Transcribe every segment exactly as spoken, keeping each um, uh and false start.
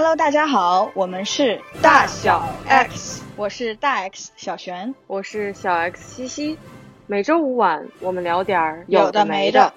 Hello， 大家好，我们是大小 X， 我是大 X 小璇， 我是小 X 西西。每周五晚，我们聊点儿有的没的。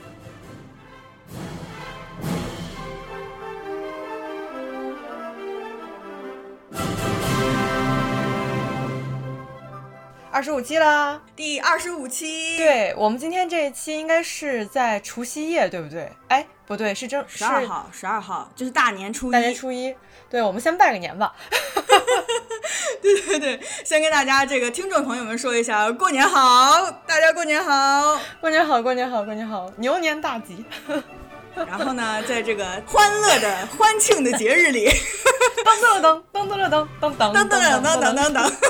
二十五期啦， 第二十五期。 对，我们今天这一期应该是在除夕夜，对不对？哎，不对，是正十二号，十二号就是大年初一。 大年初一，对，我们先拜个年吧。 对对对，先跟大家这个听众朋友们说一下，过年好，大家过年好， 过年好，过年好，过年好，牛年大吉。 然后呢，在这个欢乐的欢庆的节日里， 当当当当当当当当当当当当当当。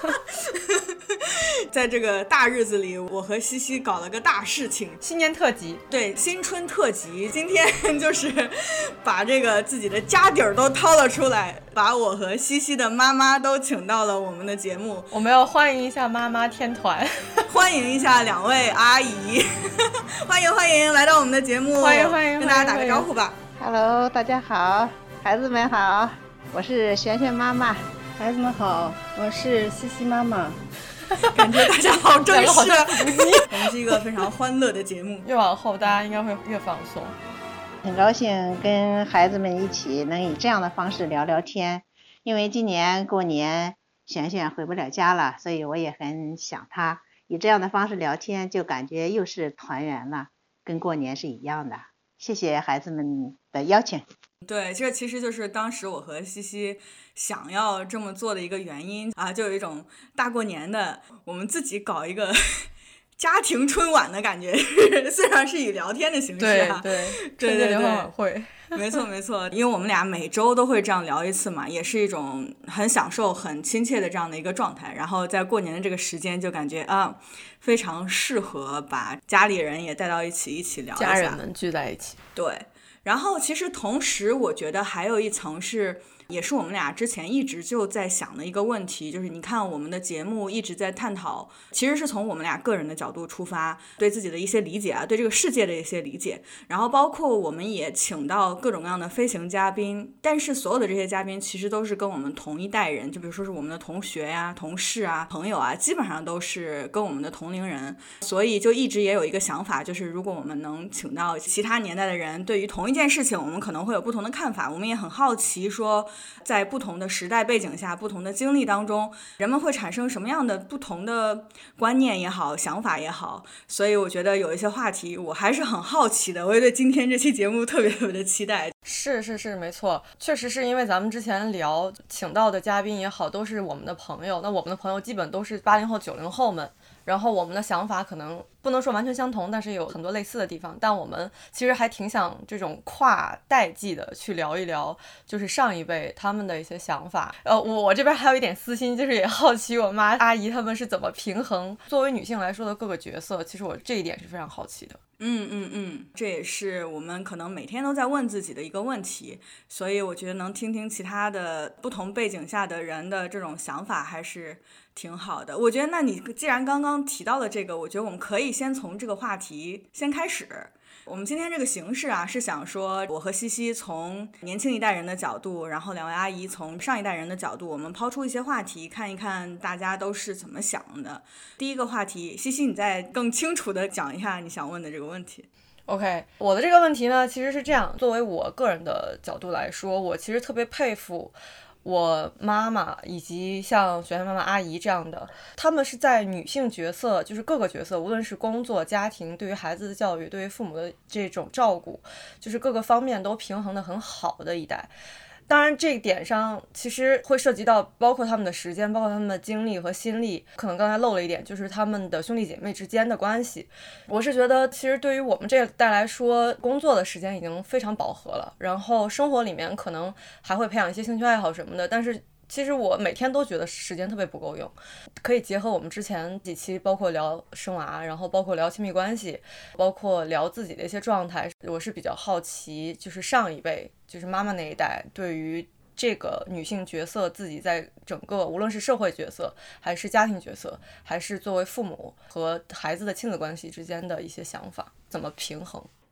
在这个大日子里，我和西西搞了个大事情， 新年特辑。 对，新春特辑，今天就是把这个自己的家底儿都掏了出来，把我和西西的妈妈都请到了我们的节目。 我们要欢迎一下妈妈天团， 欢迎一下两位阿姨，欢迎欢迎来到我们的节目， 欢迎欢迎， 跟大家打个招呼吧。 Hello， 大家好，孩子们好，我是璇璇妈妈。 孩子们好，我是西西妈妈。 感觉大家好正式，我们是一个非常欢乐的节目。 越往后，大家应该会越放松。 很高兴跟孩子们一起能以这样的方式聊聊天，因为今年过年璇璇回不了家了，所以我也很想她。以这样的方式聊天，就感觉又是团圆了，跟过年是一样的。谢谢孩子们的邀请。 对，这其实就是当时我和西西想要这么做的一个原因啊，就有一种大过年的我们自己搞一个家庭春晚的感觉，虽然是以聊天的形式啊， 对对，春节联欢晚会。 没错没错，因为我们俩每周都会这样聊一次嘛，也是一种很享受很亲切的这样的一个状态，然后在过年的这个时间就感觉啊非常适合把家里人也带到一起一起聊一下， 家人们聚在一起。 对，然后其实同时我觉得还有一层是也是我们俩之前一直就在想的一个问题，就是你看我们的节目一直在探讨，其实是从我们俩个人的角度出发，对自己的一些理解啊，对这个世界的一些理解，然后包括我们也请到各种各样的飞行嘉宾，但是所有的这些嘉宾其实都是跟我们同一代人，就比如说是我们的同学呀、同事啊、朋友啊，基本上都是跟我们的同龄人，所以就一直也有一个想法，就是如果我们能请到其他年代的人，对于同一件事情我们可能会有不同的看法，我们也很好奇说在不同的时代背景下，不同的经历当中，人们会产生什么样的不同的观念也好，想法也好，所以我觉得有一些话题我还是很好奇的，我也对今天这期节目特别特别的期待。 是是是，没错，确实是因为咱们之前聊请到的嘉宾也好，都是我们的朋友，那我们的朋友基本都是八零后九零后们，然后我们的想法可能不能说完全相同，但是有很多类似的地方，但我们其实还挺想这种跨代际的去聊一聊，就是上一辈他们的一些想法。呃，我我这边还有一点私心，就是也好奇我妈阿姨他们是怎么平衡作为女性来说的各个角色，其实我这一点是非常好奇的。 嗯嗯嗯，这也是我们可能每天都在问自己的一个问题，所以我觉得能听听其他的不同背景下的人的这种想法还是挺好的。我觉得那你既然刚刚提到了这个，我觉得我们可以先从这个话题先开始。我们今天这个形式啊，是想说我和西西从年轻一代人的角度，然后两位阿姨从上一代人的角度，我们抛出一些话题，看一看大家都是怎么想的。第一个话题，西西你再更清楚的讲一下你想问的这个问题。 OK， 我的这个问题呢，其实是这样，作为我个人的角度来说，我其实特别佩服我妈妈以及像璇璇妈妈阿姨这样的，她们是在女性角色，就是各个角色，无论是工作、家庭，对于孩子的教育，对于父母的这种照顾，就是各个方面都平衡得很好的一代。当然这一点上其实会涉及到包括他们的时间，包括他们的精力和心力，可能刚才漏了一点，就是他们的兄弟姐妹之间的关系。我是觉得其实对于我们这一代来说，工作的时间已经非常饱和了，然后生活里面可能还会培养一些兴趣爱好什么的，但是其实我每天都觉得时间特别不够用。可以结合我们之前几期包括聊生娃，然后包括聊亲密关系，包括聊自己的一些状态，我是比较好奇就是上一辈，就是妈妈那一代对于这个女性角色自己在整个无论是社会角色还是家庭角色，还是作为父母和孩子的亲子关系之间的一些想法怎么平衡。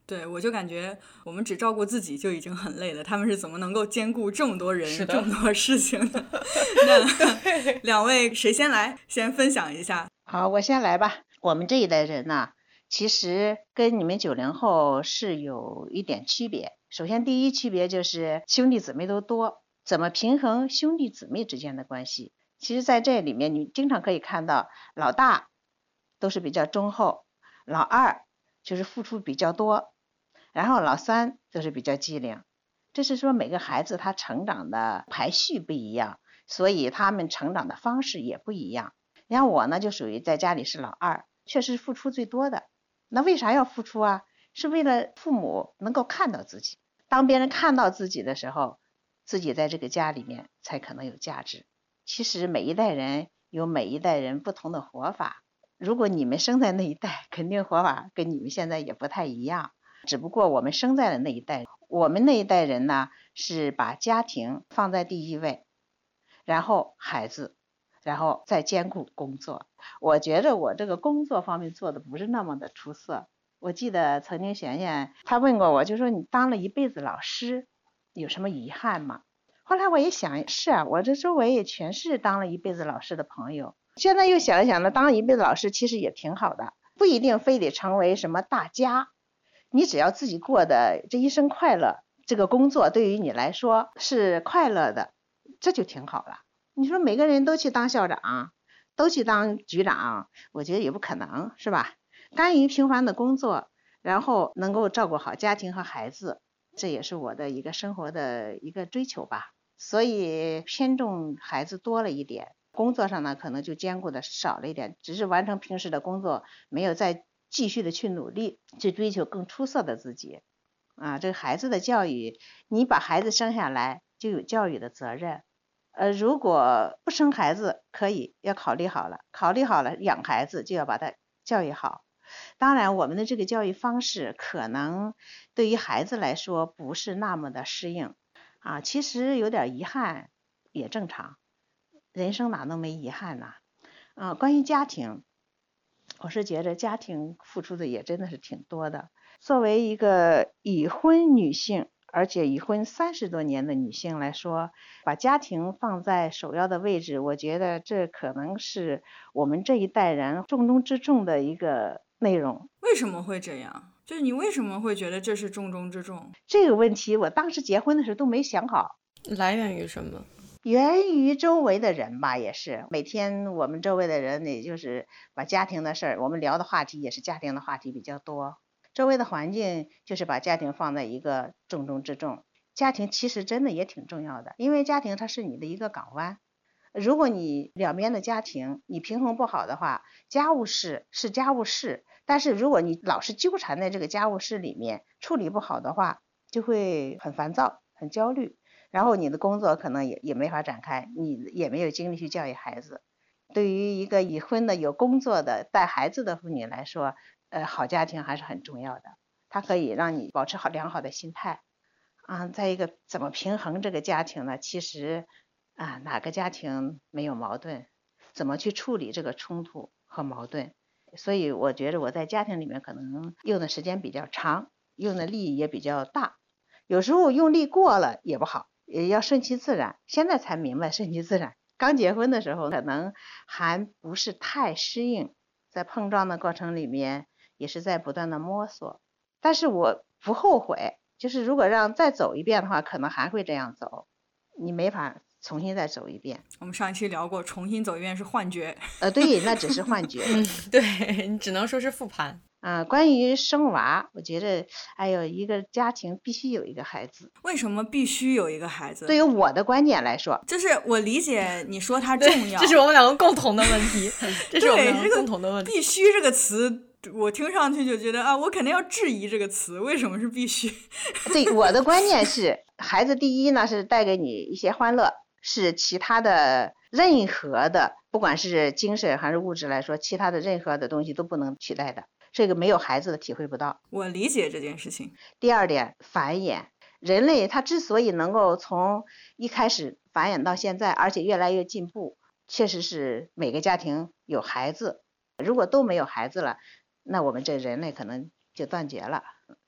对，我就感觉我们只照顾自己就已经很累了，他们是怎么能够兼顾这么多人这么多事情的？那两位谁先来？先分享一下。 好，我先来吧。我们这一代人呢，其实跟你们九零后是有一点区别。首先第一区别就是兄弟姊妹都多，怎么平衡兄弟姊妹之间的关系？其实在这里面你经常可以看到，老大都是比较忠厚，老二就是付出比较多，然后老三就是比较机灵。这是说每个孩子他成长的排序不一样，所以他们成长的方式也不一样。然后我呢就属于在家里是老二，确实付出最多的。那为啥要付出啊？是为了父母能够看到自己，当别人看到自己的时候，自己在这个家里面才可能有价值。其实每一代人有每一代人不同的活法，如果你们生在那一代，肯定活法跟你们现在也不太一样，只不过我们生在了那一代，我们那一代人呢是把家庭放在第一位，然后孩子，然后再兼顾工作。我觉得我这个工作方面做的不是那么的出色。我记得曾经璇璇她问过我，就说你当了一辈子老师有什么遗憾吗？后来我也想，是啊，我这周围也全是当了一辈子老师的朋友。现在又想一想呢，当了一辈子老师其实也挺好的，不一定非得成为什么大家，你只要自己过的这一生快乐，这个工作对于你来说是快乐的，这就挺好了。你说每个人都去当校长，都去当局长，我觉得也不可能，是吧？甘于平凡的工作，然后能够照顾好家庭和孩子，这也是我的一个生活的一个追求吧。所以偏重孩子多了一点，工作上呢可能就兼顾的少了一点，只是完成平时的工作，没有再继续的去努力去追求更出色的自己啊。这个孩子的教育，你把孩子生下来就有教育的责任，呃，如果不生孩子可以要考虑好了，考虑好了养孩子就要把他教育好。当然我们的这个教育方式可能对于孩子来说不是那么的适应啊，其实有点遗憾也正常，人生哪能没遗憾呢？啊，关于家庭，我是觉得家庭付出的也真的是挺多的。作为一个已婚女性，而且已婚三十多年的女性来说，把家庭放在首要的位置，我觉得这可能是我们这一代人重中之重的一个内容。 为什么会这样？就是你为什么会觉得这是重中之重？ 这个问题我当时结婚的时候都没想好。 来源于什么？ 源于周围的人吧，也是每天我们周围的人也就是把家庭的事儿，我们聊的话题也是家庭的话题比较多，周围的环境就是把家庭放在一个重中之重。家庭其实真的也挺重要的，因为家庭它是你的一个港湾，如果你两边的家庭你平衡不好的话，家务事是家务事，但是如果你老是纠缠在这个家务事里面处理不好的话，就会很烦躁很焦虑，然后你的工作可能也也没法展开，你也没有精力去教育孩子。对于一个已婚的有工作的带孩子的妇女来说，呃，好家庭还是很重要的，它可以让你保持好良好的心态啊。再一个怎么平衡这个家庭呢？其实啊，哪个家庭没有矛盾，怎么去处理这个冲突和矛盾。所以我觉得我在家庭里面可能用的时间比较长，用的力也比较大，有时候用力过了也不好，也要顺其自然。现在才明白顺其自然，刚结婚的时候可能还不是太适应，在碰撞的过程里面也是在不断的摸索，但是我不后悔，就是如果让再走一遍的话，可能还会这样走，你没法重新再走一遍。 我们上一期聊过，重新走一遍是幻觉。 呃，对，那只是幻觉。 嗯，对，你只能说是复盘。 啊、呃，关于生娃，我觉得，哎呦，一个家庭必须有一个孩子。 为什么必须有一个孩子？ 对于我的观点来说， 就是我理解你说它重要， 这是我们两个共同的问题。这是我们两个共同的问题。 必须这个词，我听上去就觉得啊，我肯定要质疑这个词，为什么是必须？ 对，我的观念是，孩子第一呢是带给你一些欢乐，是其他的任何的，不管是精神还是物质来说，其他的任何的东西都不能取代的。这个没有孩子的体会不到。 我理解这件事情。 第二点，繁衍。人类他之所以能够从一开始繁衍到现在，而且越来越进步，确实是每个家庭有孩子。如果都没有孩子了，那我们这人类可能就断绝了。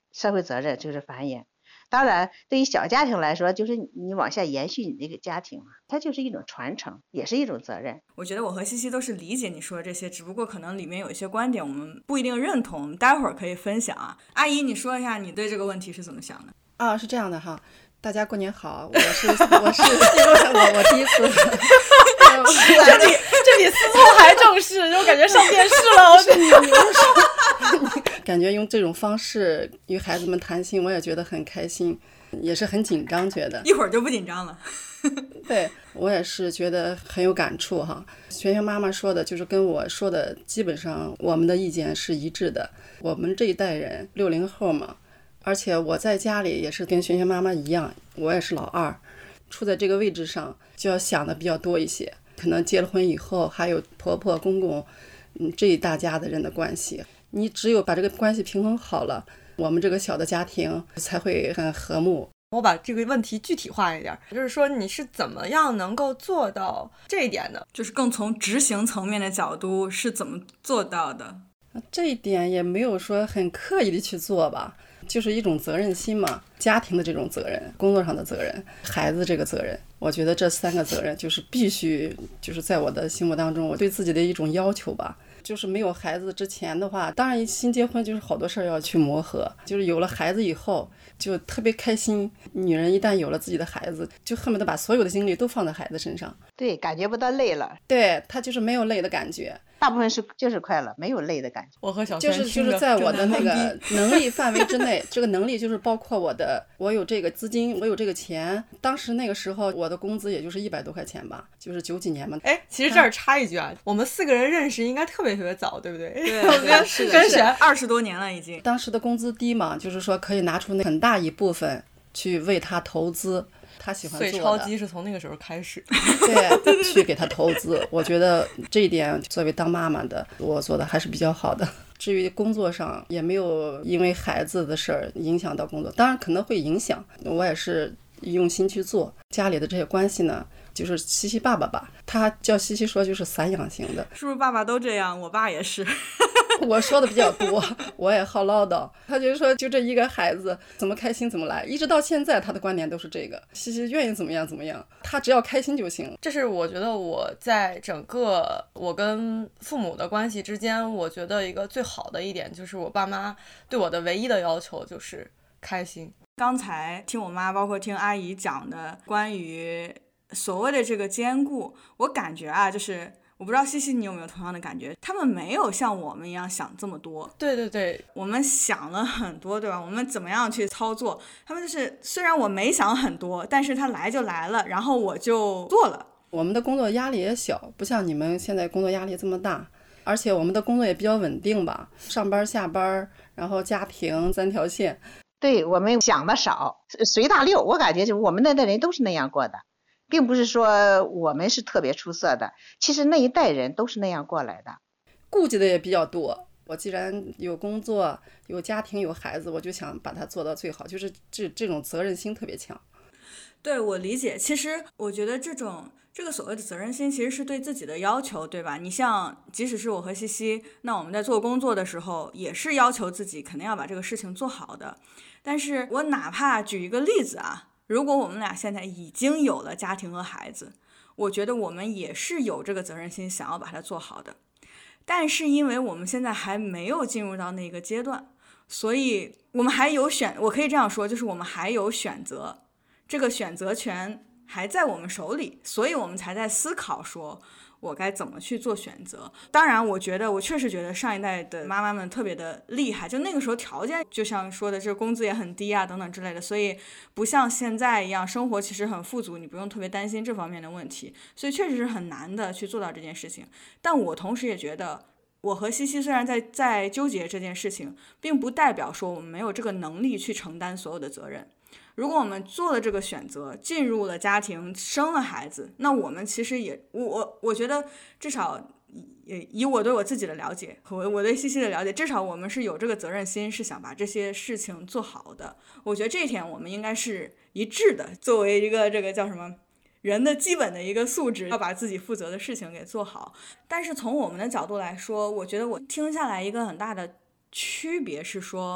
社会责任就是繁衍。当然对于小家庭来说，就是你往下延续你这个家庭嘛，它就是一种传承，也是一种责任。 我觉得我和西西都是理解你说的这些，只不过可能里面有一些观点我们不一定认同，我们待会儿可以分享啊。阿姨，你说一下你对这个问题是怎么想的？ 啊，是这样的哈，大家过年好，我是我是我我第一次这比这比思聪还正式，就感觉上电视了。我是你你说感觉用这种方式与孩子们谈心，我也觉得很开心，也是很紧张，觉得一会儿就不紧张了。 对，我也是觉得很有感触哈。璇璇妈妈说的就是跟我说的基本上我们的意见是一致的。我们这一代人六零后嘛，而且我在家里也是跟璇璇妈妈一样，我也是老二，处在这个位置上就要想的比较多一些。可能结了婚以后还有婆婆公公，嗯，这一大家的人的关系，你只有把这个关系平衡好了，我们这个小的家庭才会很和睦。 我把这个问题具体化一点，就是说你是怎么样能够做到这一点的？ 就是更从执行层面的角度是怎么做到的？ 这一点也没有说很刻意的去做吧，就是一种责任心嘛，家庭的这种责任，工作上的责任，孩子这个责任，我觉得这三个责任就是必须，就是在我的心目当中，我对自己的一种要求吧。就是没有孩子之前的话，当然新结婚就是好多事儿要去磨合，就是有了孩子以后就特别开心。女人一旦有了自己的孩子，就恨不得把所有的精力都放在孩子身上， 对，感觉不到累了， 对，她就是没有累的感觉， 大部分是就是快乐，没有累的感觉。 我和小就是就是在我的那个能力范围之内，这个能力就是包括我的，我有这个资金，我有这个钱。当时那个时候我的工资也就是一百多块钱吧，就是九几年嘛。 哎，其实这儿插一句啊，我们四个人认识应该特别特别早，对不对？ 对对，是的， 跟谁？ 二十多年了已经。 当时的工资低嘛，就是说可以拿出那很大一部分去为他投资。他喜欢做的， 所以超级是从那个时候开始， 对，去给他投资。我觉得这一点作为当妈妈的，我做的还是比较好的。至于工作上，也没有因为孩子的事儿影响到工作，当然可能会影响，我也是用心去做。家里的这些关系呢，就是西西爸爸吧，他叫西西说就是散养型的， 是不是爸爸都这样？我爸也是。 我说的比较多，我也好唠叨。他就说就这一个孩子怎么开心怎么来，一直到现在他的观点都是这个，西西愿意怎么样怎么样，他只要开心就行。 这是我觉得我在整个我跟父母的关系之间，我觉得一个最好的一点就是我爸妈对我的唯一的要求就是开心。 刚才听我妈包括听阿姨讲的关于所谓的这个兼顾，我感觉啊，就是我不知道西西你有没有同样的感觉，他们没有像我们一样想这么多。 对对对， 我们想了很多，对吧？我们怎么样去操作，他们就是虽然我没想很多，但是他来就来了，然后我就做了。 我们的工作压力也小，不像你们现在工作压力这么大，而且我们的工作也比较稳定吧，上班下班，然后家庭三条线。 对，我们想的少，随大溜。我感觉就我们那代人都是那样过的，并不是说我们是特别出色的，其实那一代人都是那样过来的。 顾忌的也比较多，我既然有工作有家庭有孩子，我就想把它做到最好，就是这这种责任心特别强。 对，我理解。其实我觉得这种这个所谓的责任心其实是对自己的要求，对吧？你像即使是我和西西，那我们在做工作的时候也是要求自己肯定要把这个事情做好的。但是我哪怕举一个例子啊，如果我们俩现在已经有了家庭和孩子，我觉得我们也是有这个责任心想要把它做好的。但是因为我们现在还没有进入到那个阶段，所以我们还有选，我可以这样说，就是我们还有选择，这个选择权还在我们手里，所以我们才在思考说我该怎么去做选择。当然我觉得我确实觉得上一代的妈妈们特别的厉害，就那个时候条件就像说的这个工资也很低啊等等之类的，所以不像现在一样生活其实很富足，你不用特别担心这方面的问题，所以确实是很难的去做到这件事情。但我同时也觉得我和西西虽然在在纠结这件事情，并不代表说我们没有这个能力去承担所有的责任。如果我们做了这个选择，进入了家庭，生了孩子，那我们其实也我我我觉得至少以以我对我自己的了解和我对西西的了解，至少我们是有这个责任心，是想把这些事情做好的。我觉得这一点我们应该是一致的，作为一个这个叫什么人的基本的一个素质，要把自己负责的事情给做好。但是从我们的角度来说，我觉得我听下来一个很大的区别是说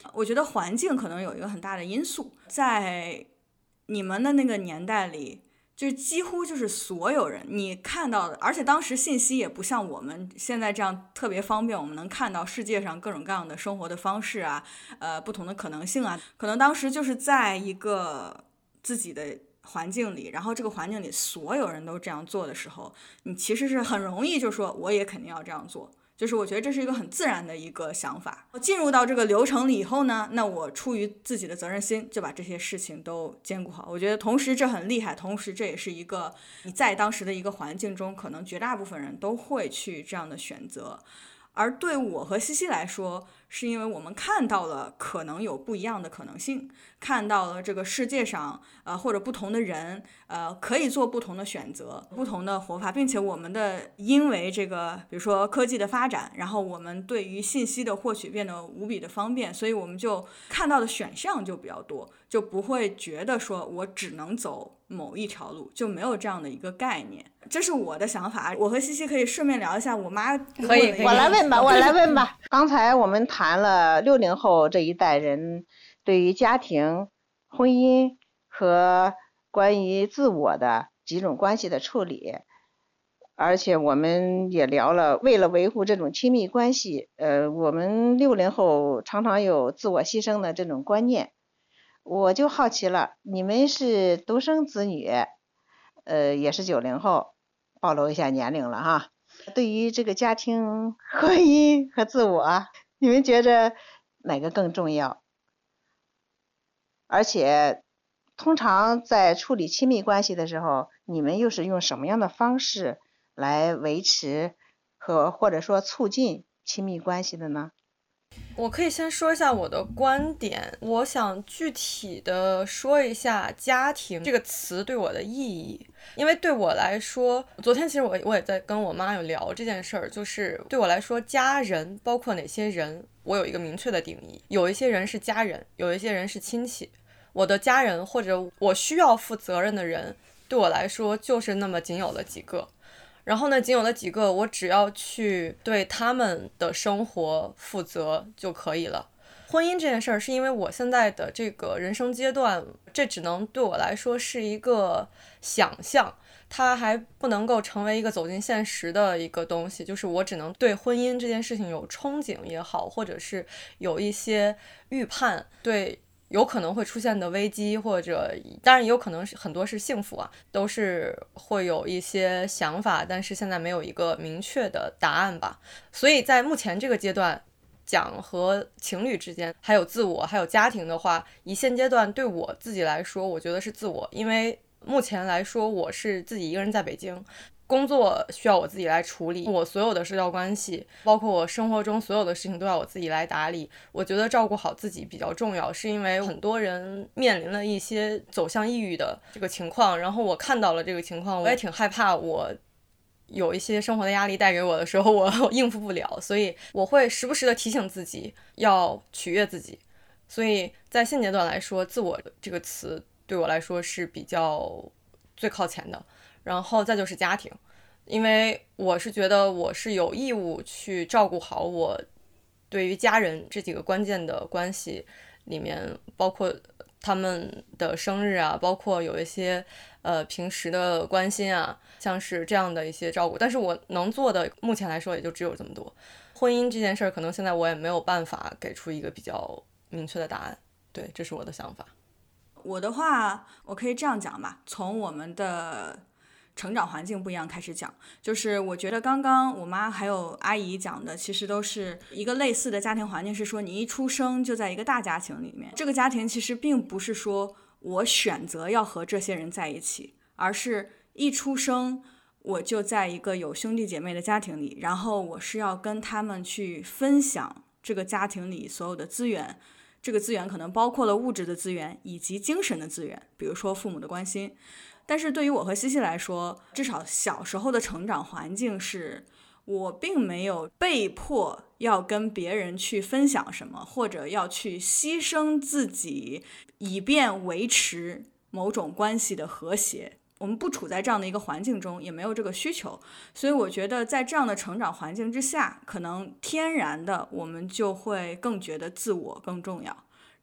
我觉得环境可能有一个很大的因素，在你们的那个年代里，就几乎就是所有人你看到的，而且当时信息也不像我们现在这样特别方便，我们能看到世界上各种各样的生活的方式啊，呃，不同的可能性啊，可能当时就是在一个自己的环境里，然后这个环境里所有人都这样做的时候，你其实是很容易就说我也肯定要这样做，就是我觉得这是一个很自然的一个想法。进入到这个流程里以后呢，那我出于自己的责任心就把这些事情都兼顾好。我觉得同时这很厉害，同时这也是一个你在当时的一个环境中可能绝大部分人都会去这样的选择。而对我和西西来说，是因为我们看到了可能有不一样的可能性，看到了这个世界上呃或者不同的人呃可以做不同的选择，不同的活法，并且我们的因为这个比如说科技的发展，然后我们对于信息的获取变得无比的方便，所以我们就看到的选项就比较多，就不会觉得说我只能走某一条路，就没有这样的一个概念。这是我的想法，我和西西可以顺便聊一下我妈。 可以， 我来问吧，我来问吧。刚才我们谈了六零后这一代人对于家庭、婚姻和关于自我的几种关系的处理，而且我们也聊了为了维护这种亲密关系，呃，我们六零后常常有自我牺牲的这种观念。我就好奇了，你们是独生子女，呃，也是九零后，暴露一下年龄了哈。对于这个家庭、婚姻和自我，你们觉着哪个更重要？而且通常在处理亲密关系的时候，你们又是用什么样的方式来维持和或者说促进亲密关系的呢？ 我可以先说一下我的观点，我想具体的说一下家庭这个词对我的意义。因为对我来说，昨天其实我我也在跟我妈有聊这件事儿，就是对我来说家人包括哪些人，我有一个明确的定义。有一些人是家人，有一些人是亲戚。我的家人或者我需要负责任的人，对我来说就是那么仅有的几个。然后呢，仅有的几个，我只要去对他们的生活负责就可以了。婚姻这件事儿，是因为我现在的这个人生阶段，这只能对我来说是一个想象，它还不能够成为一个走进现实的一个东西。就是我只能对婚姻这件事情有憧憬也好，或者是有一些预判，对有可能会出现的危机，或者当然也有可能是很多是幸福啊，都是会有一些想法，但是现在没有一个明确的答案吧。所以在目前这个阶段讲和情侣之间还有自我还有家庭的话，以现阶段对我自己来说，我觉得是自我。因为目前来说我是自己一个人在北京，工作需要我自己来处理，我所有的社交关系包括我生活中所有的事情都要我自己来打理。我觉得照顾好自己比较重要，是因为很多人面临了一些走向抑郁的这个情况，然后我看到了这个情况，我也挺害怕我有一些生活的压力带给我的时候我应付不了，所以我会时不时的提醒自己要取悦自己。所以在现阶段来说，自我这个词对我来说是比较最靠前的。然后再就是家庭，因为我是觉得我是有义务去照顾好我对于家人这几个关键的关系里面，包括他们的生日啊，包括有一些呃平时的关心啊，像是这样的一些照顾。但是我能做的目前来说也就只有这么多。婚姻这件事儿，可能现在我也没有办法给出一个比较明确的答案。对，这是我的想法。 我的话，我可以这样讲吧，从我们的成长环境不一样开始讲，就是我觉得刚刚我妈还有阿姨讲的其实都是一个类似的家庭环境，是说你一出生就在一个大家庭里面，这个家庭其实并不是说我选择要和这些人在一起，而是一出生我就在一个有兄弟姐妹的家庭里，然后我是要跟他们去分享这个家庭里所有的资源，这个资源可能包括了物质的资源以及精神的资源，比如说父母的关心。但是对于我和西西来说，至少小时候的成长环境是我并没有被迫要跟别人去分享什么，或者要去牺牲自己以便维持某种关系的和谐。我们不处在这样的一个环境中，也没有这个需求，所以我觉得在这样的成长环境之下，可能天然的我们就会更觉得自我更重要。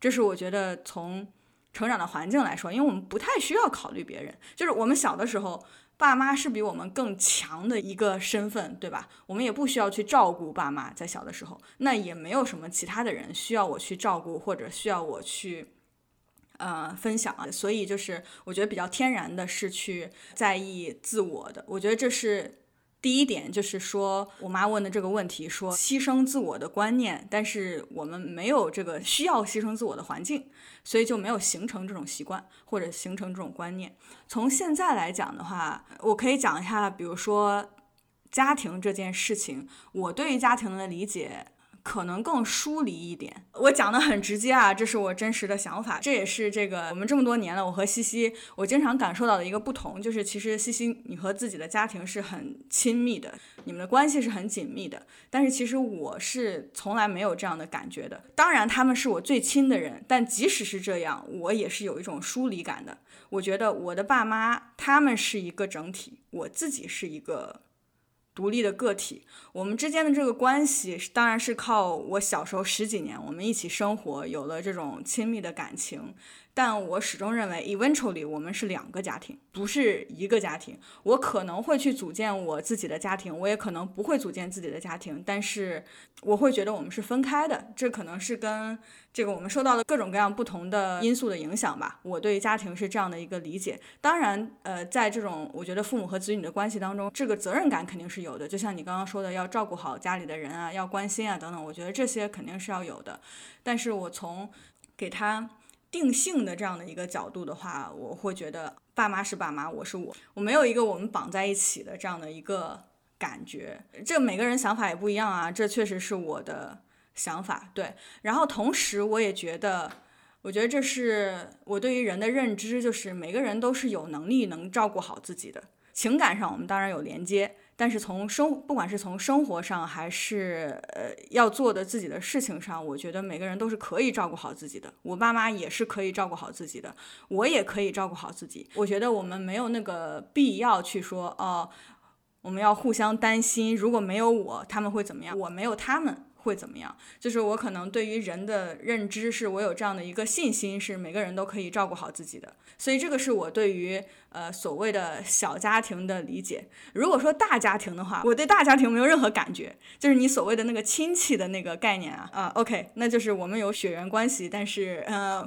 这是我觉得从成长的环境来说，因为我们不太需要考虑别人，就是我们小的时候爸妈是比我们更强的一个身份，对吧？我们也不需要去照顾爸妈，在小的时候，那也没有什么其他的人需要我去照顾或者需要我去呃分享啊，所以就是我觉得比较天然的是去在意自我的，我觉得这是第一点，就是说我妈问的这个问题，说牺牲自我的观念，但是我们没有这个需要牺牲自我的环境，所以就没有形成这种习惯或者形成这种观念。从现在来讲的话，我可以讲一下，比如说家庭这件事情，我对于家庭的理解可能更疏离一点。我讲的很直接啊，这是我真实的想法，这也是这个我们这么多年了，我和西西我经常感受到的一个不同，就是其实西西你和自己的家庭是很亲密的，你们的关系是很紧密的，但是其实我是从来没有这样的感觉的。当然他们是我最亲的人，但即使是这样，我也是有一种疏离感的。我觉得我的爸妈他们是一个整体，我自己是一个独立的个体，我们之间的这个关系当然是靠我小时候十几年我们一起生活有了这种亲密的感情，但我始终认为 eventually 我们是两个家庭，不是一个家庭。我可能会去组建我自己的家庭，我也可能不会组建自己的家庭，但是我会觉得我们是分开的，这可能是跟这个我们受到的各种各样不同的因素的影响吧。我对于家庭是这样的一个理解。当然呃，在这种我觉得父母和子女的关系当中，这个责任感肯定是有的，就像你刚刚说的要照顾好家里的人啊，要关心啊等等，我觉得这些肯定是要有的。但是我从给他定性的这样的一个角度的话，我会觉得爸妈是爸妈，我是我，我没有一个我们绑在一起的这样的一个感觉。这每个人想法也不一样啊，这确实是我的想法，对。然后同时我也觉得我觉得这是我对于人的认知，就是每个人都是有能力能照顾好自己的。情感上我们当然有连接，但是从生不管是从生活上还是呃要做的自己的事情上，我觉得每个人都是可以照顾好自己的。我爸妈也是可以照顾好自己的，我也可以照顾好自己。我觉得我们没有那个必要去说哦，我们要互相担心，如果没有我他们会怎么样，我没有他们会怎么样。就是我可能对于人的认知是我有这样的一个信心，是每个人都可以照顾好自己的。所以这个是我对于呃所谓的小家庭的理解。如果说大家庭的话，我对大家庭没有任何感觉，就是你所谓的那个亲戚的那个概念啊啊、呃、OK， 那就是我们有血缘关系，但是呃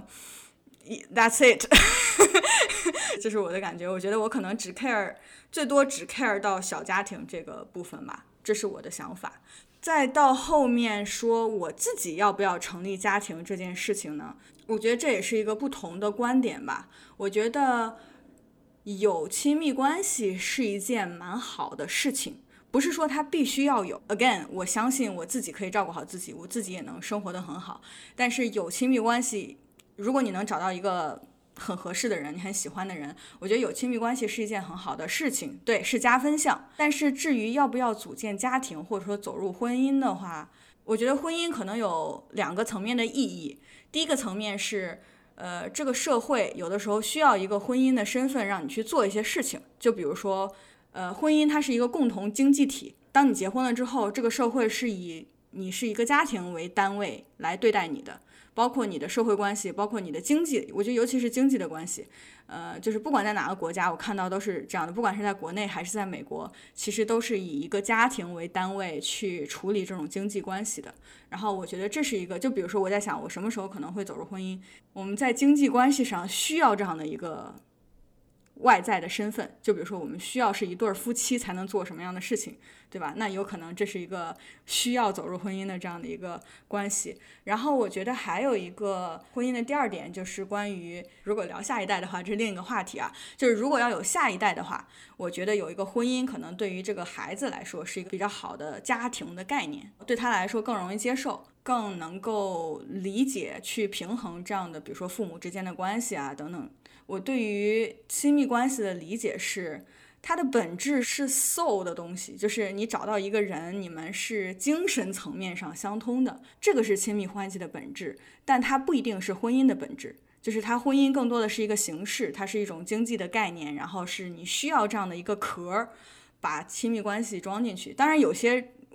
that's it 这是我的感觉。我觉得我可能只 care 最多只 care 到小家庭这个部分吧，这是我的想法。再到后面说我自己要不要成立家庭这件事情呢，我觉得这也是一个不同的观点吧。我觉得有亲密关系是一件蛮好的事情，不是说它必须要有。 Again， 我相信我自己可以照顾好自己，我自己也能生活得很好。但是有亲密关系，如果你能找到一个很合适的人，你很喜欢的人，我觉得有亲密关系是一件很好的事情，对，是加分项。但是至于要不要组建家庭或者说走入婚姻的话，我觉得婚姻可能有两个层面的意义。第一个层面是呃，这个社会有的时候需要一个婚姻的身份让你去做一些事情，就比如说呃，婚姻它是一个共同经济体，当你结婚了之后，这个社会是以你是一个家庭为单位来对待你的，包括你的社会关系，包括你的经济，我觉得尤其是经济的关系，呃，就是不管在哪个国家，我看到都是这样的，不管是在国内还是在美国，其实都是以一个家庭为单位去处理这种经济关系的。然后我觉得这是一个，就比如说我在想我什么时候可能会走入婚姻，我们在经济关系上需要这样的一个外在的身份，就比如说我们需要是一对夫妻才能做什么样的事情，对吧？那有可能这是一个需要走入婚姻的这样的一个关系。然后我觉得还有一个婚姻的第二点，就是关于如果聊下一代的话，这是另一个话题啊，就是如果要有下一代的话，我觉得有一个婚姻可能对于这个孩子来说是一个比较好的家庭的概念，对他来说更容易接受，更能够理解去平衡这样的比如说父母之间的关系啊等等。我对于亲密关系的理解是它的本质是 soul 的东西，就是你找到一个人，你们是精神层面上相通的，这个是亲密关系的本质，但它不一定是婚姻的本质，就是它婚姻更多的是一个形式，它是一种经济的概念，然后是你需要这样的一个壳把亲密关系装进去。当然有些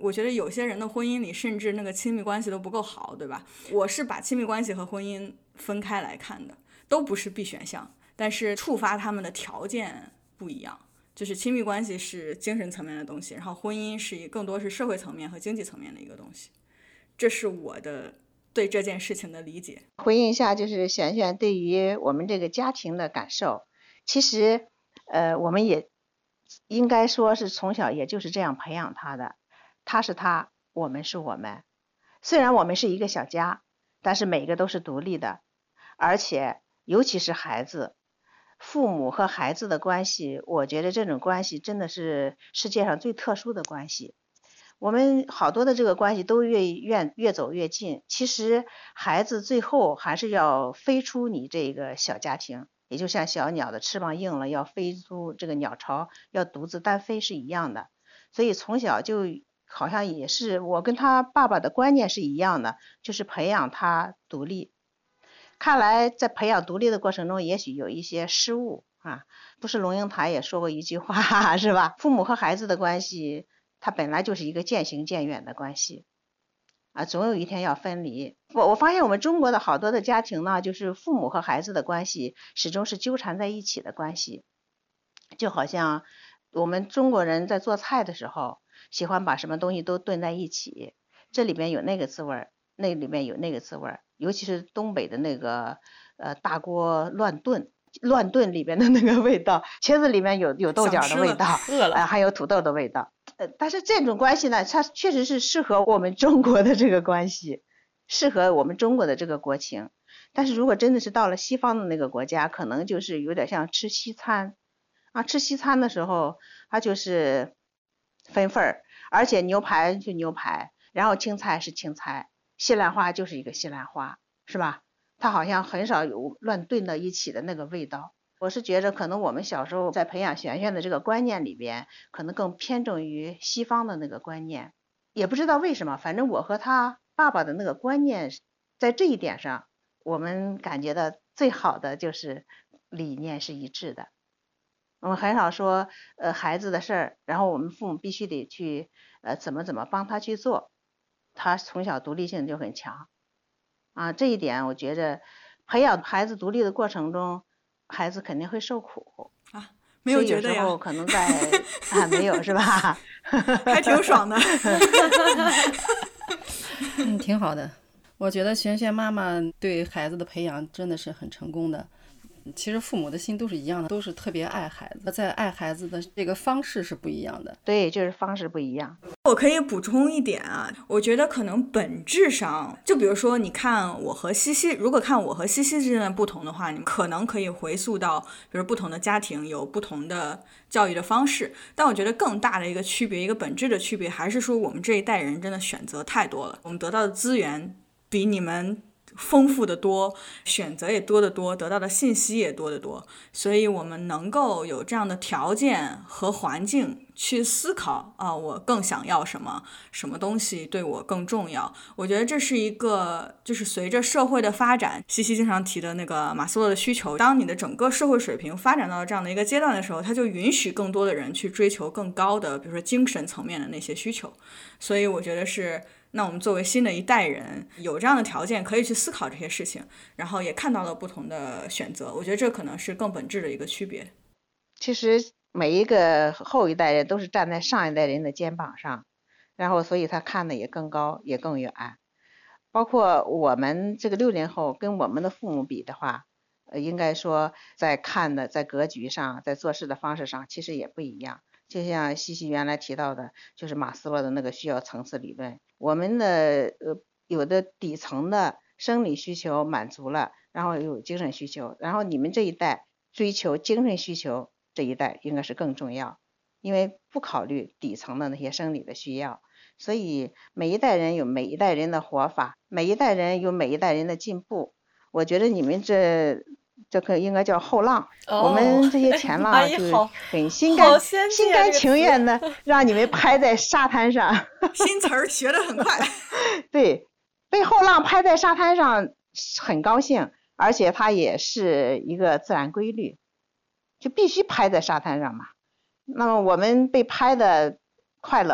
我觉得有些人的婚姻里甚至那个亲密关系都不够好，对吧？我是把亲密关系和婚姻分开来看的，都不是必选项，但是触发他们的条件不一样。就是亲密关系是精神层面的东西，然后婚姻是更多是社会层面和经济层面的一个东西，这是我的对这件事情的理解。 回应一下，就是璇璇对于我们这个家庭的感受，其实呃，我们也应该说是从小也就是这样培养他的，他是他，我们是我们。虽然我们是一个小家，但是每个都是独立的，而且尤其是孩子，父母和孩子的关系，我觉得这种关系真的是世界上最特殊的关系。我们好多的这个关系都越越越走越近，其实孩子最后还是要飞出你这个小家庭，也就像小鸟的翅膀硬了要飞出这个鸟巢，要独自单飞是一样的。所以从小就好像也是我跟他爸爸的观念是一样的，就是培养他独立。看来在培养独立的过程中也许有一些失误啊，不是龙应台也说过一句话是吧？父母和孩子的关系它本来就是一个渐行渐远的关系啊，总有一天要分离。我我发现我们中国的好多的家庭呢，就是父母和孩子的关系始终是纠缠在一起的关系，就好像我们中国人在做菜的时候喜欢把什么东西都炖在一起，这里面有那个滋味，那里面有那个滋味，尤其是东北的那个呃大锅乱炖，乱炖里边的那个味道，茄子里面有有豆角的味道， 饿了、 呃、还有土豆的味道。呃，但是这种关系呢，它确实是适合我们中国的这个关系，适合我们中国的这个国情。但是如果真的是到了西方的那个国家，可能就是有点像吃西餐啊，吃西餐的时候，它就是分份儿，而且牛排就牛排，然后青菜是青菜，西兰花就是一个西兰花，是吧？它好像很少有乱炖到一起的那个味道。我是觉得可能我们小时候在培养璇璇的这个观念里边，可能更偏重于西方的那个观念，也不知道为什么，反正我和他爸爸的那个观念在这一点上，我们感觉到最好的就是理念是一致的。我们很少说呃孩子的事儿，然后我们父母必须得去呃怎么怎么帮他去做，他从小独立性就很强啊，这一点我觉得培养孩子独立的过程中，孩子肯定会受苦啊，没有觉得呀？ 有时候可能在啊没有是吧？ 还挺爽的。 嗯，挺好的。我觉得璇璇妈妈对孩子的培养真的是很成功的。其实父母的心都是一样的，都是特别爱孩子，在爱孩子的这个方式是不一样的。 对，就是方式不一样。 我可以补充一点啊，我觉得可能本质上，就比如说你看我和西西，如果看我和西西之间的不同的话，你可能可以回溯到比如不同的家庭有不同的教育的方式，但我觉得更大的一个区别，一个本质的区别，还是说我们这一代人真的选择太多了，我们得到的资源比你们丰富的多，选择也多得多，得到的信息也多得多，所以我们能够有这样的条件和环境去思考啊，我更想要什么，什么东西对我更重要。我觉得这是一个就是随着社会的发展，西西经常提的那个马斯洛的需求，当你的整个社会水平发展到这样的一个阶段的时候，它就允许更多的人去追求更高的比如说精神层面的那些需求。所以我觉得是那我们作为新的一代人有这样的条件可以去思考这些事情，然后也看到了不同的选择，我觉得这可能是更本质的一个区别。 其实每一个后一代人都是站在上一代人的肩膀上，然后所以他看的也更高也更远。包括我们这个六零后跟我们的父母比的话，呃，应该说在看的在格局上在做事的方式上其实也不一样。就像西西原来提到的，就是马斯洛的那个需要层次理论，我们的呃有的底层的生理需求满足了，然后有精神需求，然后你们这一代追求精神需求，这一代应该是更重要，因为不考虑底层的那些生理的需要，所以每一代人有每一代人的活法，每一代人有每一代人的进步。我觉得你们这这个应该叫后浪、哦、我们这些前浪就是很心甘、哎、心甘情愿的让你们拍在沙滩上。 新词儿学得很快。 对，被后浪拍在沙滩上很高兴，而且它也是一个自然规律，就必须拍在沙滩上嘛。那么我们被拍的快乐，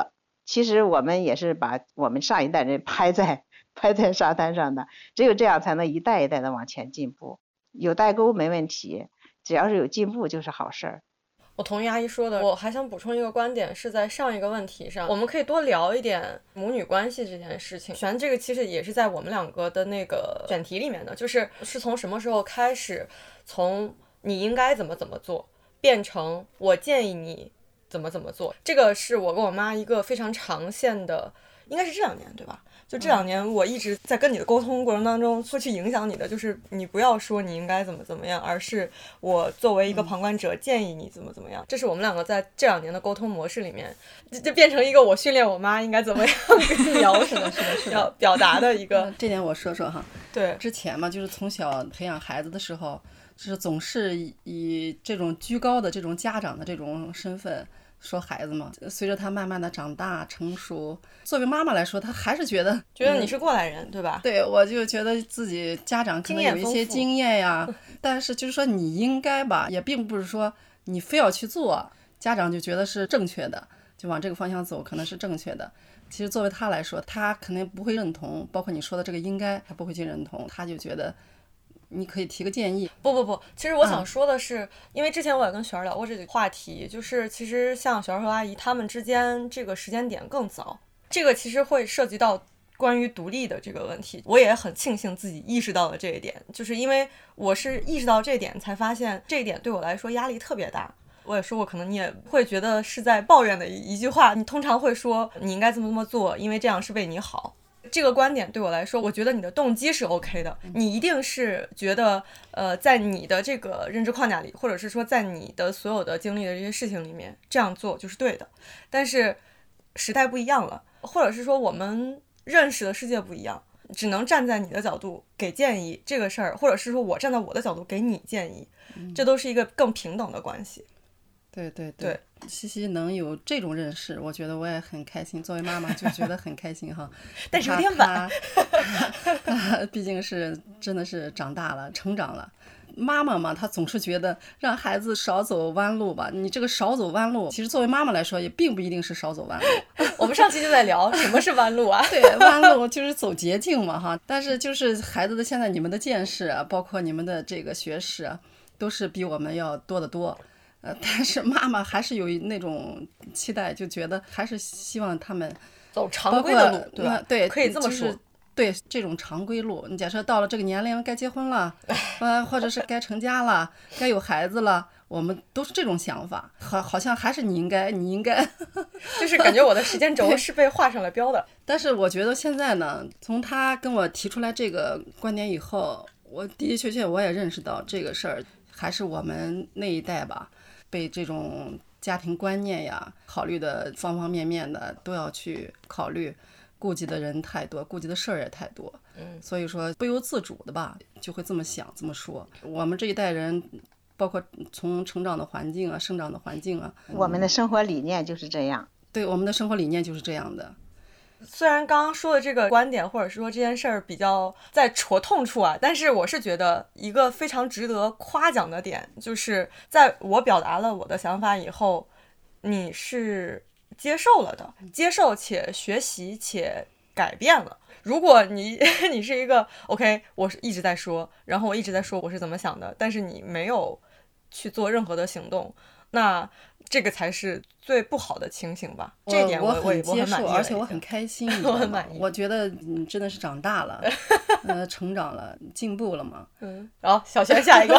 其实我们也是把我们上一代人拍在拍在沙滩上的，只有这样才能一代一代的往前进步。有代沟没问题，只要是有进步就是好事儿。 我同意阿姨说的，我还想补充一个观点，是在上一个问题上，我们可以多聊一点母女关系这件事情。选这个其实也是在我们两个的那个选题里面的，就是是从什么时候开始，从你应该怎么怎么做，变成我建议你怎么怎么做。这个是我跟我妈一个非常长线的，应该是这两年对吧？就这两年我一直在跟你的沟通过程当中会去影响你的，就是你不要说你应该怎么怎么样，而是我作为一个旁观者建议你怎么怎么样。这是我们两个在这两年的沟通模式里面，就就变成一个我训练我妈应该怎么样跟你聊是的是的是的要表达的一个。 这点我说说哈。 对， 之前嘛，就是从小培养孩子的时候，就是总是以以这种居高的这种家长的这种身份说孩子嘛，随着他慢慢的长大成熟，作为妈妈来说，他还是觉得觉得你是过来人、嗯、对吧？ 对，我就觉得自己家长可能有一些经验呀，但是就是说你应该吧，也并不是说你非要去做，家长就觉得是正确的，就往这个方向走可能是正确的。其实作为他来说，他肯定不会认同，包括你说的这个应该，他不会去认同，他就觉得你可以提个建议。 不不不，其实我想说的是、嗯、因为之前我也跟雪儿聊过这个话题，就是其实像雪儿和阿姨他们之间这个时间点更早，这个其实会涉及到关于独立的这个问题。我也很庆幸自己意识到了这一点，就是因为我是意识到这一点才发现这一点对我来说压力特别大。我也说过，可能你也会觉得是在抱怨的一句话，你通常会说你应该这么这么做，因为这样是为你好。这个观点对我来说，我觉得你的动机是 OK 的，你一定是觉得呃，在你的这个认知框架里，或者是说在你的所有的经历的这些事情里面，这样做就是对的。但是时代不一样了，或者是说我们认识的世界不一样，只能站在你的角度给建议这个事儿，或者是说我站在我的角度给你建议，这都是一个更平等的关系。 对对对， 西西能有这种认识，我觉得我也很开心。作为妈妈就觉得很开心哈。 但是有点晚， 毕竟是真的是长大了，成长了。妈妈嘛，她总是觉得让孩子少走弯路吧。你这个少走弯路，其实作为妈妈来说，也并不一定是少走弯路。 我们上期就在聊什么是弯路啊？ 对，弯路就是走捷径嘛哈。但是就是孩子的现在你们的见识啊，包括你们的这个学识啊，都是比我们要多得多。呃，但是妈妈还是有那种期待，就觉得还是希望他们走常规的路，对吧？ 对， 可以这么说。 就是对这种常规路，你假设到了这个年龄该结婚了，呃，或者是该成家了，该有孩子了，我们都是这种想法，好，好像还是你应该，你应该， 就是感觉我的时间轴是被画上了标的。 但是我觉得现在呢，从他跟我提出来这个观点以后，我的的确确我也认识到这个事儿还是我们那一代吧。被这种家庭观念呀考虑的方方面面的都要去考虑，顾及的人太多，顾及的事儿也太多， 嗯， 所以说不由自主的吧就会这么想这么说。我们这一代人包括从成长的环境啊，生长的环境啊， 我们的生活理念就是这样。 对，我们的生活理念就是这样的。 虽然刚刚说的这个观点或者是说这件事儿比较在戳痛处啊，但是我是觉得一个非常值得夸奖的点，就是在我表达了我的想法以后，你是接受了的，接受且学习且改变了。如果你你是一个 OK， 我是一直在说，然后我一直在说我是怎么想的，但是你没有去做任何的行动，那这个才是最不好的情形吧。这一点我我很接受， 而且我很开心。 我很满意。 我觉得你真的是长大了，呃，成长了，进步了嘛。 嗯。然后小轩下一个。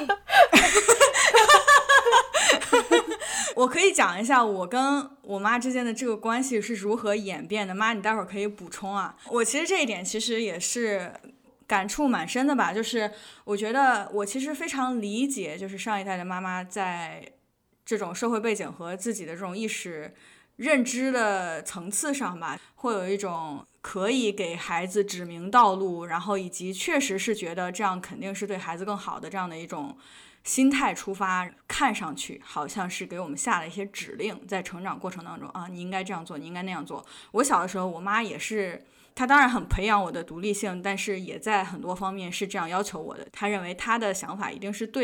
我可以讲一下我跟我妈之间的这个关系是如何演变的，妈你待会儿可以补充啊。我其实这一点其实也是感触蛮深的吧，就是我觉得我其实非常理解，就是上一代的妈妈在这种社会背景和自己的这种意识认知的层次上吧，会有一种可以给孩子指明道路，然后以及确实是觉得这样肯定是对孩子更好的这样的一种心态出发，看上去好像是给我们下了一些指令，在成长过程当中啊，你应该这样做，你应该那样做。我小的时候我妈也是，她当然很培养我的独立性，但是也在很多方面是这样要求我的，她认为她的想法一定是对的。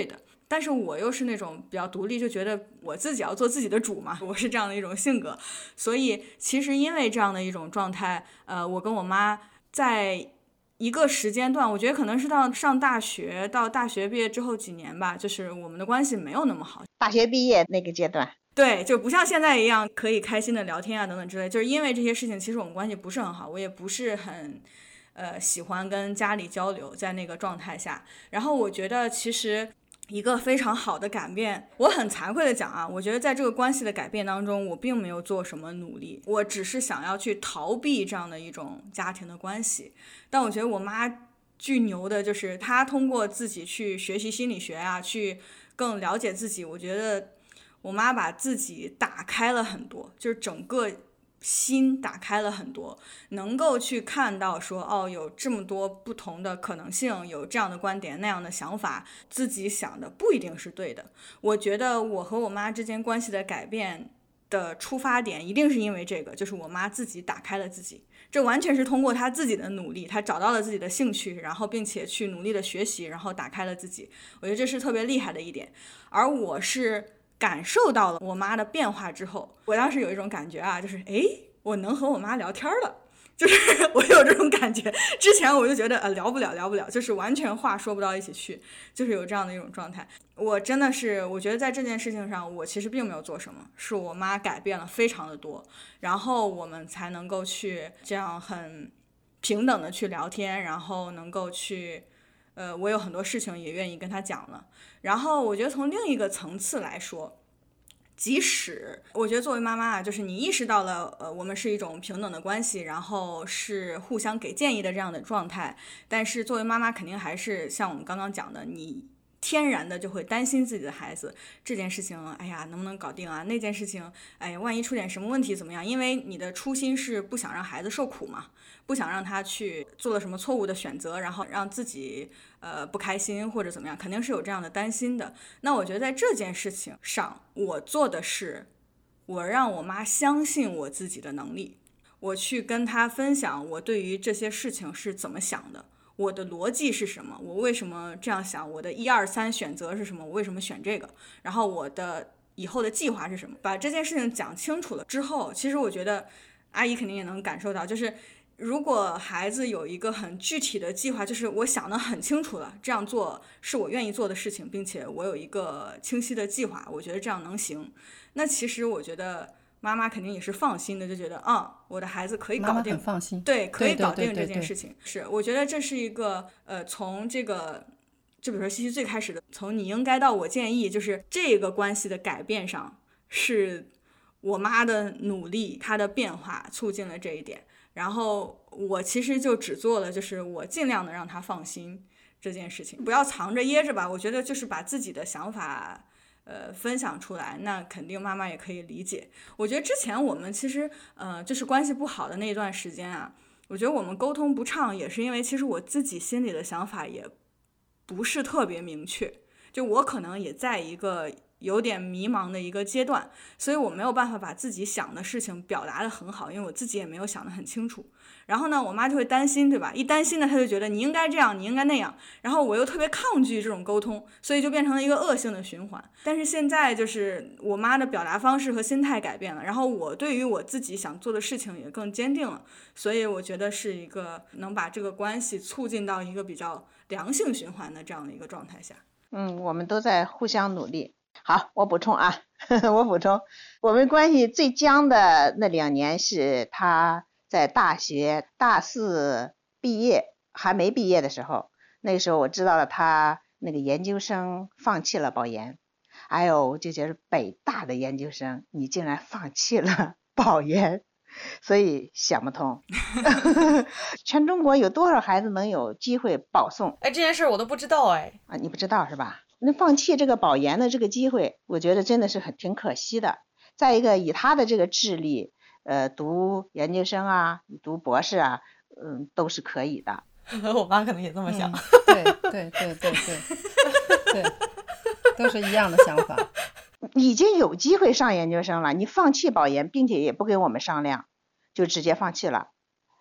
但是我又是那种比较独立，就觉得我自己要做自己的主嘛，我是这样的一种性格。所以其实因为这样的一种状态，呃，我跟我妈在一个时间段，我觉得可能是到上大学，到大学毕业之后几年吧，就是我们的关系没有那么好。 大学毕业那个阶段， 对，就不像现在一样可以开心的聊天啊等等之类，就是因为这些事情，其实我们关系不是很好，我也不是很呃喜欢跟家里交流，在那个状态下。然后我觉得其实一个非常好的改变，我很惭愧的讲啊，我觉得在这个关系的改变当中，我并没有做什么努力，我只是想要去逃避这样的一种家庭的关系。但我觉得我妈巨牛的，就是她通过自己去学习心理学啊，去更了解自己，我觉得我妈把自己打开了很多，就是整个心打开了很多，能够去看到说，哦，有这么多不同的可能性，有这样的观点那样的想法，自己想的不一定是对的。我觉得我和我妈之间关系的改变的出发点一定是因为这个，就是我妈自己打开了自己，这完全是通过她自己的努力，她找到了自己的兴趣，然后并且去努力的学习，然后打开了自己。我觉得这是特别厉害的一点。而我是感受到了我妈的变化之后，我当时有一种感觉啊，就是诶，我能和我妈聊天了，就是我有这种感觉。之前我就觉得呃聊不了聊不了，就是完全话说不到一起去，就是有这样的一种状态。我真的是我觉得在这件事情上我其实并没有做什么，是我妈改变了非常的多，然后我们才能够去这样很平等的去聊天，然后能够去呃，我有很多事情也愿意跟她讲了。然后我觉得从另一个层次来说，即使我觉得作为妈妈啊，就是你意识到了呃，我们是一种平等的关系，然后是互相给建议的这样的状态，但是作为妈妈肯定还是像我们刚刚讲的，你天然的就会担心自己的孩子这件事情，哎呀能不能搞定啊，那件事情哎呀万一出点什么问题怎么样，因为你的初心是不想让孩子受苦嘛，不想让他去做了什么错误的选择，然后让自己呃不开心或者怎么样，肯定是有这样的担心的。那我觉得在这件事情上，我做的是我让我妈相信我自己的能力，我去跟她分享我对于这些事情是怎么想的，我的逻辑是什么，我为什么这样想，我的一二三选择是什么，我为什么选这个，然后我的以后的计划是什么。把这件事情讲清楚了之后，其实我觉得阿姨肯定也能感受到，就是如果孩子有一个很具体的计划，就是我想得很清楚了，这样做是我愿意做的事情，并且我有一个清晰的计划，我觉得这样能行，那其实我觉得妈妈肯定也是放心的，就觉得啊、嗯，我的孩子可以搞定， 妈妈很放心， 对，可以搞定这件事情。 是，我觉得这是一个呃，从这个就比如说西西最开始的，从你应该到我建议，就是这个关系的改变上，是我妈的努力，她的变化促进了这一点。然后我其实就只做了，就是我尽量的让她放心这件事情，不要藏着掖着吧。我觉得就是把自己的想法呃分享出来，那肯定妈妈也可以理解。我觉得之前我们其实呃就是关系不好的那一段时间啊，我觉得我们沟通不畅，也是因为其实我自己心里的想法也不是特别明确，就我可能也在一个有点迷茫的一个阶段，所以我没有办法把自己想的事情表达得很好，因为我自己也没有想得很清楚。然后呢，我妈就会担心，对吧？一担心呢，她就觉得你应该这样，你应该那样，然后我又特别抗拒这种沟通，所以就变成了一个恶性的循环。但是现在就是我妈的表达方式和心态改变了，然后我对于我自己想做的事情也更坚定了，所以我觉得是一个能把这个关系促进到一个比较良性循环的这样的一个状态下。 嗯，我们都在互相努力。好，我补充啊，呵呵我补充，我们关系最僵的那两年是他在大学大四毕业还没毕业的时候，那个时候我知道了他那个研究生放弃了保研，哎呦，我就觉得北大的研究生你竟然放弃了保研，所以想不通全中国有多少孩子能有机会保送？ 哎，这件事我都不知道。哎啊，你不知道是吧？那放弃这个保研的这个机会，我觉得真的是很挺可惜的。再一个，以他的这个智力，呃，读研究生啊，读博士啊，嗯，都是可以的。 我妈可能也这么想。 嗯、对对对对对对，都是一样的想法。 已经有机会上研究生了，你放弃保研，并且也不跟我们商量，就直接放弃了，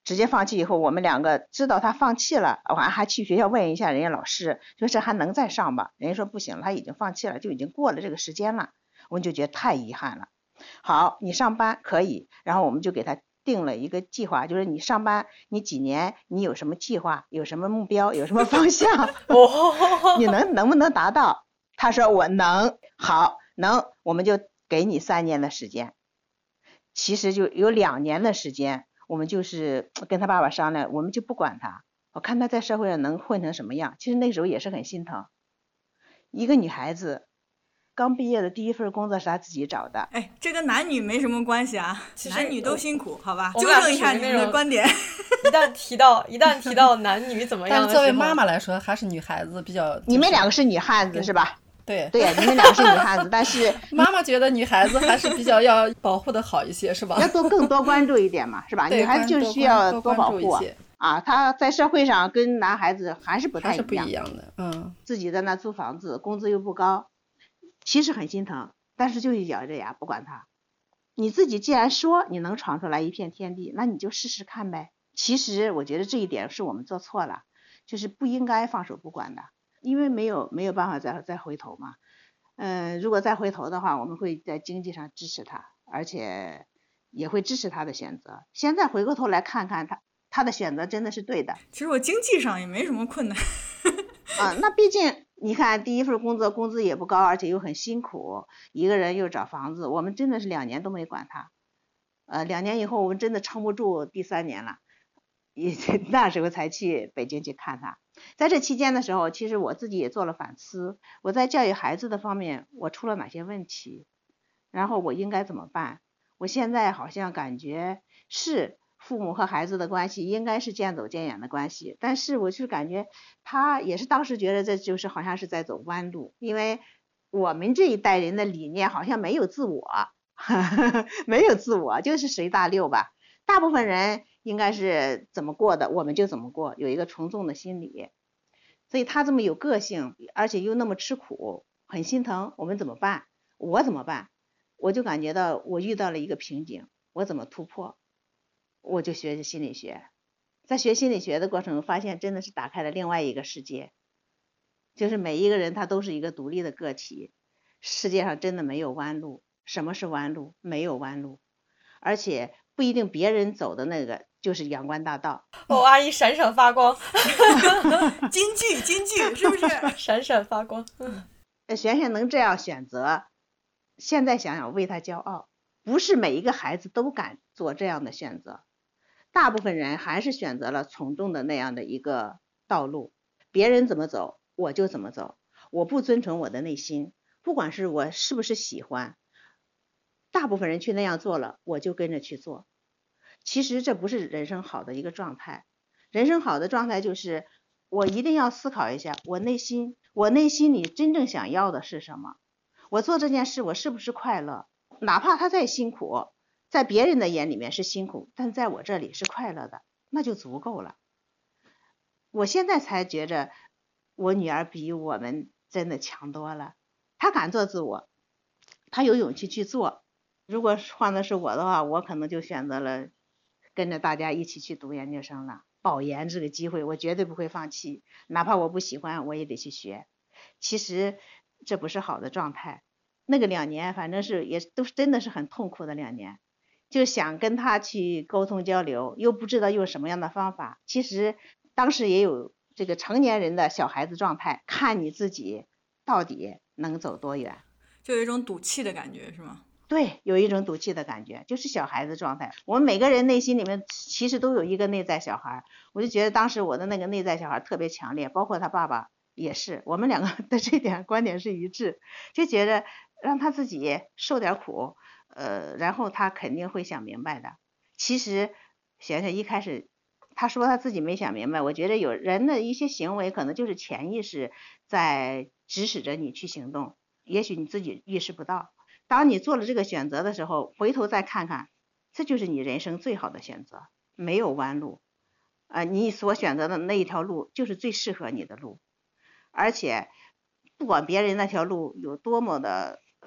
直接放弃以后，我们两个知道他放弃了，我还去学校问一下人家老师，说这还能再上吧？人家说不行，他已经放弃了，就已经过了这个时间了。我们就觉得太遗憾了。好，你上班可以，然后我们就给他定了一个计划，就是你上班你几年，你有什么计划，有什么目标，有什么方向你能能不能达到？他说我能。好，能，我们就给你三年的时间。其实就有两年的时间，我们就是跟他爸爸商量，我们就不管他，我看他在社会上能混成什么样。其实那时候也是很心疼，一个女孩子刚毕业的第一份工作是他自己找的。 哎，这跟男女没什么关系啊，男女都辛苦，好吧？纠正正一下你们的观点。 一旦提到一旦提到男女怎么样的时候， 但是作为妈妈来说，还是女孩子比较、就是。 你们两个是女汉子是吧？ 对对呀，你们俩是女汉子，但是妈妈觉得女孩子还是比较要保护的好一些，是吧？ 要多更多关注一点嘛，是吧？女孩子就是需要多保护啊。她在社会上跟男孩子还是不太一样， 还是不一样的。嗯， 自己在那租房子，工资又不高，其实很心疼，但是就是咬着牙不管他。你自己既然说你能闯出来一片天地，那你就试试看呗。其实我觉得这一点是我们做错了，就是不应该放手不管的。因为没有没有办法再再回头嘛，嗯、呃，如果再回头的话，我们会在经济上支持他，而且也会支持他的选择。现在回过头来看看他他的选择真的是对的。 其实我经济上也没什么困难啊，那毕竟你看第一份工作工资也不高，而且又很辛苦，一个人又找房子，我们真的是两年都没管他，呃，两年以后我们真的撑不住，第三年了。也那时候才去北京去看他。在这期间的时候，其实我自己也做了反思，我在教育孩子的方面我出了哪些问题，然后我应该怎么办。我现在好像感觉是父母和孩子的关系应该是渐走渐远的关系，但是我就感觉他也是当时觉得这就是好像是在走弯路，因为我们这一代人的理念好像没有自我没有自我，就是随大流吧。大部分人应该是怎么过的我们就怎么过，有一个从众的心理。所以他这么有个性，而且又那么吃苦，很心疼，我们怎么办？我怎么办？我就感觉到我遇到了一个瓶颈，我怎么突破？我就学心理学。在学心理学的过程中发现真的是打开了另外一个世界，就是每一个人他都是一个独立的个体，世界上真的没有弯路。什么是弯路？没有弯路，而且不一定别人走的那个就是阳关大道。 哦，阿姨闪闪发光金句金句是不是闪闪发光璇璇能这样选择，现在想想为他骄傲。不是每一个孩子都敢做这样的选择，大部分人还是选择了从众的那样的一个道路，别人怎么走我就怎么走，我不遵从我的内心，不管是我是不是喜欢，大部分人去那样做了我就跟着去做。其实这不是人生好的一个状态，人生好的状态就是我一定要思考一下我内心我内心里真正想要的是什么，我做这件事我是不是快乐，哪怕他再辛苦，在别人的眼里面是辛苦，但在我这里是快乐的，那就足够了。我现在才觉着我女儿比我们真的强多了，她敢做自我，她有勇气去做。如果换的是我的话，我可能就选择了跟着大家一起去读研究生了。保研这个机会我绝对不会放弃，哪怕我不喜欢我也得去学。其实这不是好的状态，那个两年反正是也都真的是很痛苦的两年，就想跟他去沟通交流，又不知道用什么样的方法。其实当时也有这个成年人的小孩子状态，看你自己到底能走多远， 就有一种赌气的感觉是吗？ 对，有一种赌气的感觉，就是小孩子状态。我们每个人内心里面其实都有一个内在小孩，我就觉得当时我的那个内在小孩特别强烈，包括他爸爸也是，我们两个的这点观点是一致，就觉得让他自己受点苦，呃，然后他肯定会想明白的。其实璇璇一开始他说他自己没想明白，我觉得有人的一些行为可能就是潜意识在指使着你去行动，也许你自己意识不到。当你做了这个选择的时候，回头再看看，这就是你人生最好的选择，没有弯路，呃，你所选择的那一条路就是最适合你的路，而且不管别人那条路有多么的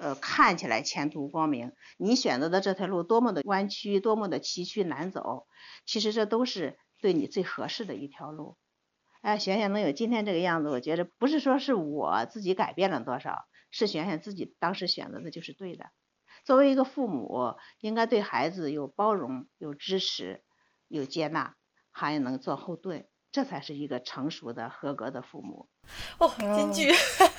呃，看起来前途光明，你选择的这条路多么的弯曲，多么的崎岖难走，其实这都是对你最合适的一条路。哎，璇璇能有今天这个样子，我觉得不是说是我自己改变了多少，是璇璇自己当时选择的就是对的。作为一个父母，应该对孩子有包容、有支持、有接纳，还能做后盾，这才是一个成熟的、合格的父母。 哦，金句。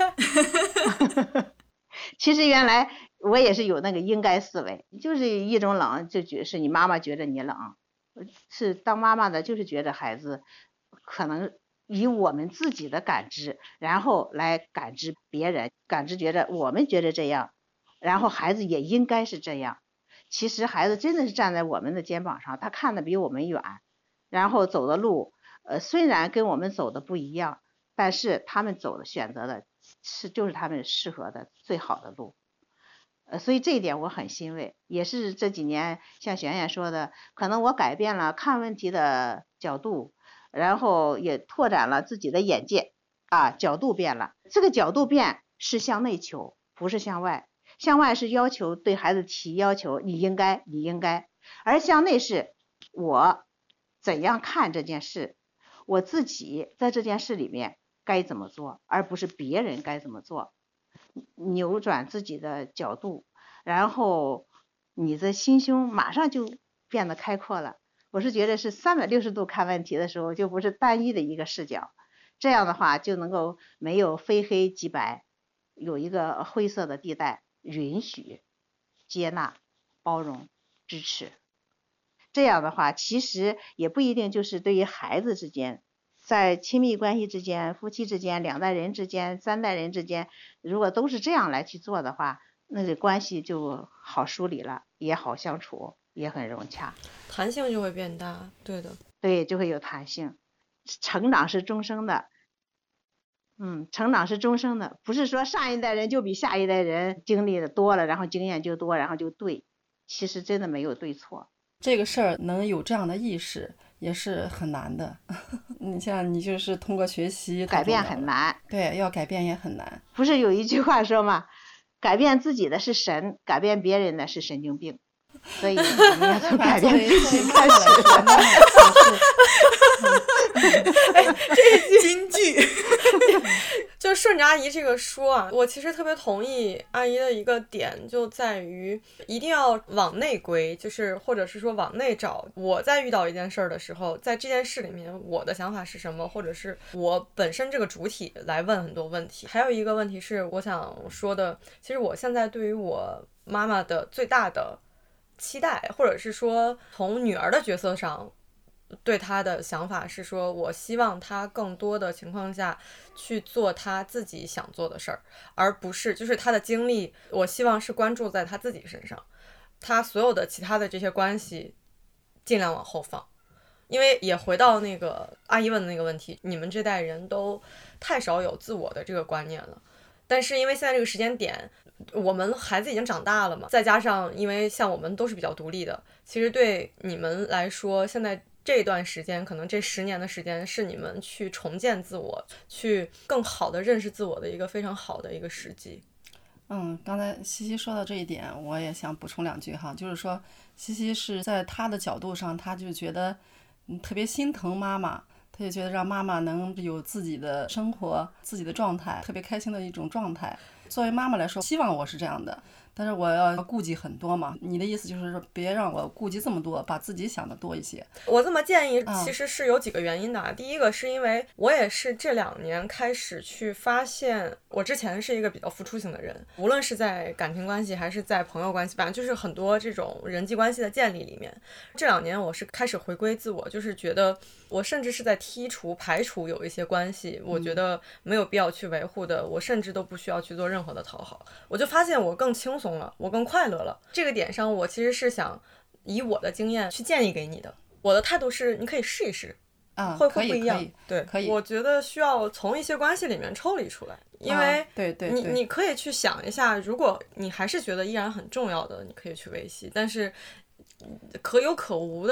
其实原来我也是有那个应该思维，就是一种冷，就觉是你妈妈觉得你冷，是当妈妈的就是觉得孩子可能以我们自己的感知，然后来感知别人，感知觉得我们觉得这样，然后孩子也应该是这样。其实孩子真的是站在我们的肩膀上，他看的比我们远，然后走的路呃，虽然跟我们走的不一样，但是他们走的选择的是就是他们适合的最好的路。呃，所以这一点我很欣慰，也是这几年像璇璇说的，可能我改变了看问题的角度，然后也拓展了自己的眼界啊，角度变了。这个角度变是向内求，不是向外。向外是要求对孩子提要求，你应该你应该，而向内是我怎样看这件事，我自己在这件事里面该怎么做，而不是别人该怎么做。扭转自己的角度，然后你的心胸马上就变得开阔了。我是觉得是三百六十度看问题的时候，就不是单一的一个视角，这样的话就能够没有非黑即白，有一个灰色的地带，允许、接纳、包容、支持。这样的话其实也不一定就是对于孩子之间，在亲密关系之间、夫妻之间、两代人之间、三代人之间，如果都是这样来去做的话，那这关系就好梳理了，也好相处，也很融洽， 弹性就会变大。对的， 对，就会有弹性。成长是终生的，嗯，成长是终生的，不是说上一代人就比下一代人经历的多了，然后经验就多，然后就对，其实真的没有对错。 这个事儿能有这样的意识也是很难的。你像你就是通过学习改变很难， 对，要改变也很难。 不是有一句话说吗？改变自己的是神，改变别人的是神经病。所以我们要从改变自己开始。 哎，这金句。 就顺着阿姨这个说啊，我其实特别同意阿姨的一个点，就在于一定要往内归，就是或者是说往内找。我在遇到一件事儿的时候，在这件事里面我的想法是什么，或者是我本身这个主体来问很多问题。还有一个问题是我想说的，其实我现在对于我妈妈的最大的期待，或者是说从女儿的角色上对她的想法是说，我希望她更多的情况下去做她自己想做的事儿，而不是就是她的精力我希望是关注在她自己身上，她所有的其他的这些关系尽量往后放。因为也回到那个阿姨问的那个问题，你们这代人都太少有自我的这个观念了，但是因为现在这个时间点我们孩子已经长大了嘛，再加上因为像我们都是比较独立的，其实对你们来说现在这段时间可能这十年的时间是你们去重建自我，去更好的认识自我的一个非常好的一个时机。 嗯，刚才西西说到这一点，我也想补充两句哈，就是说西西是在她的角度上，她就觉得嗯特别心疼妈妈，她就觉得让妈妈能有自己的生活、自己的状态，特别开心的一种状态。作为妈妈来说，希望我是这样的，但是我要顾忌很多嘛。你的意思就是说，别让我顾忌这么多，把自己想的多一些。 我这么建议其实是有几个原因的、嗯、第一个是因为我也是这两年开始去发现，我之前是一个比较付出型的人，无论是在感情关系还是在朋友关系，反正就是很多这种人际关系的建立里面，这两年我是开始回归自我，就是觉得我甚至是在剔除排除有一些关系我觉得没有必要去维护的、嗯、我甚至都不需要去做任何的讨好，我就发现我更轻松了，我更快乐了。这个点上我其实是想以我的经验去建议给你的，我的态度是你可以试一试啊， 会会不一样。 对，可以。 我觉得需要从一些关系里面抽离出来，因为啊、对对你对你可以去想一下，如果你还是觉得依然很重要的，你可以去维系，但是可有可无的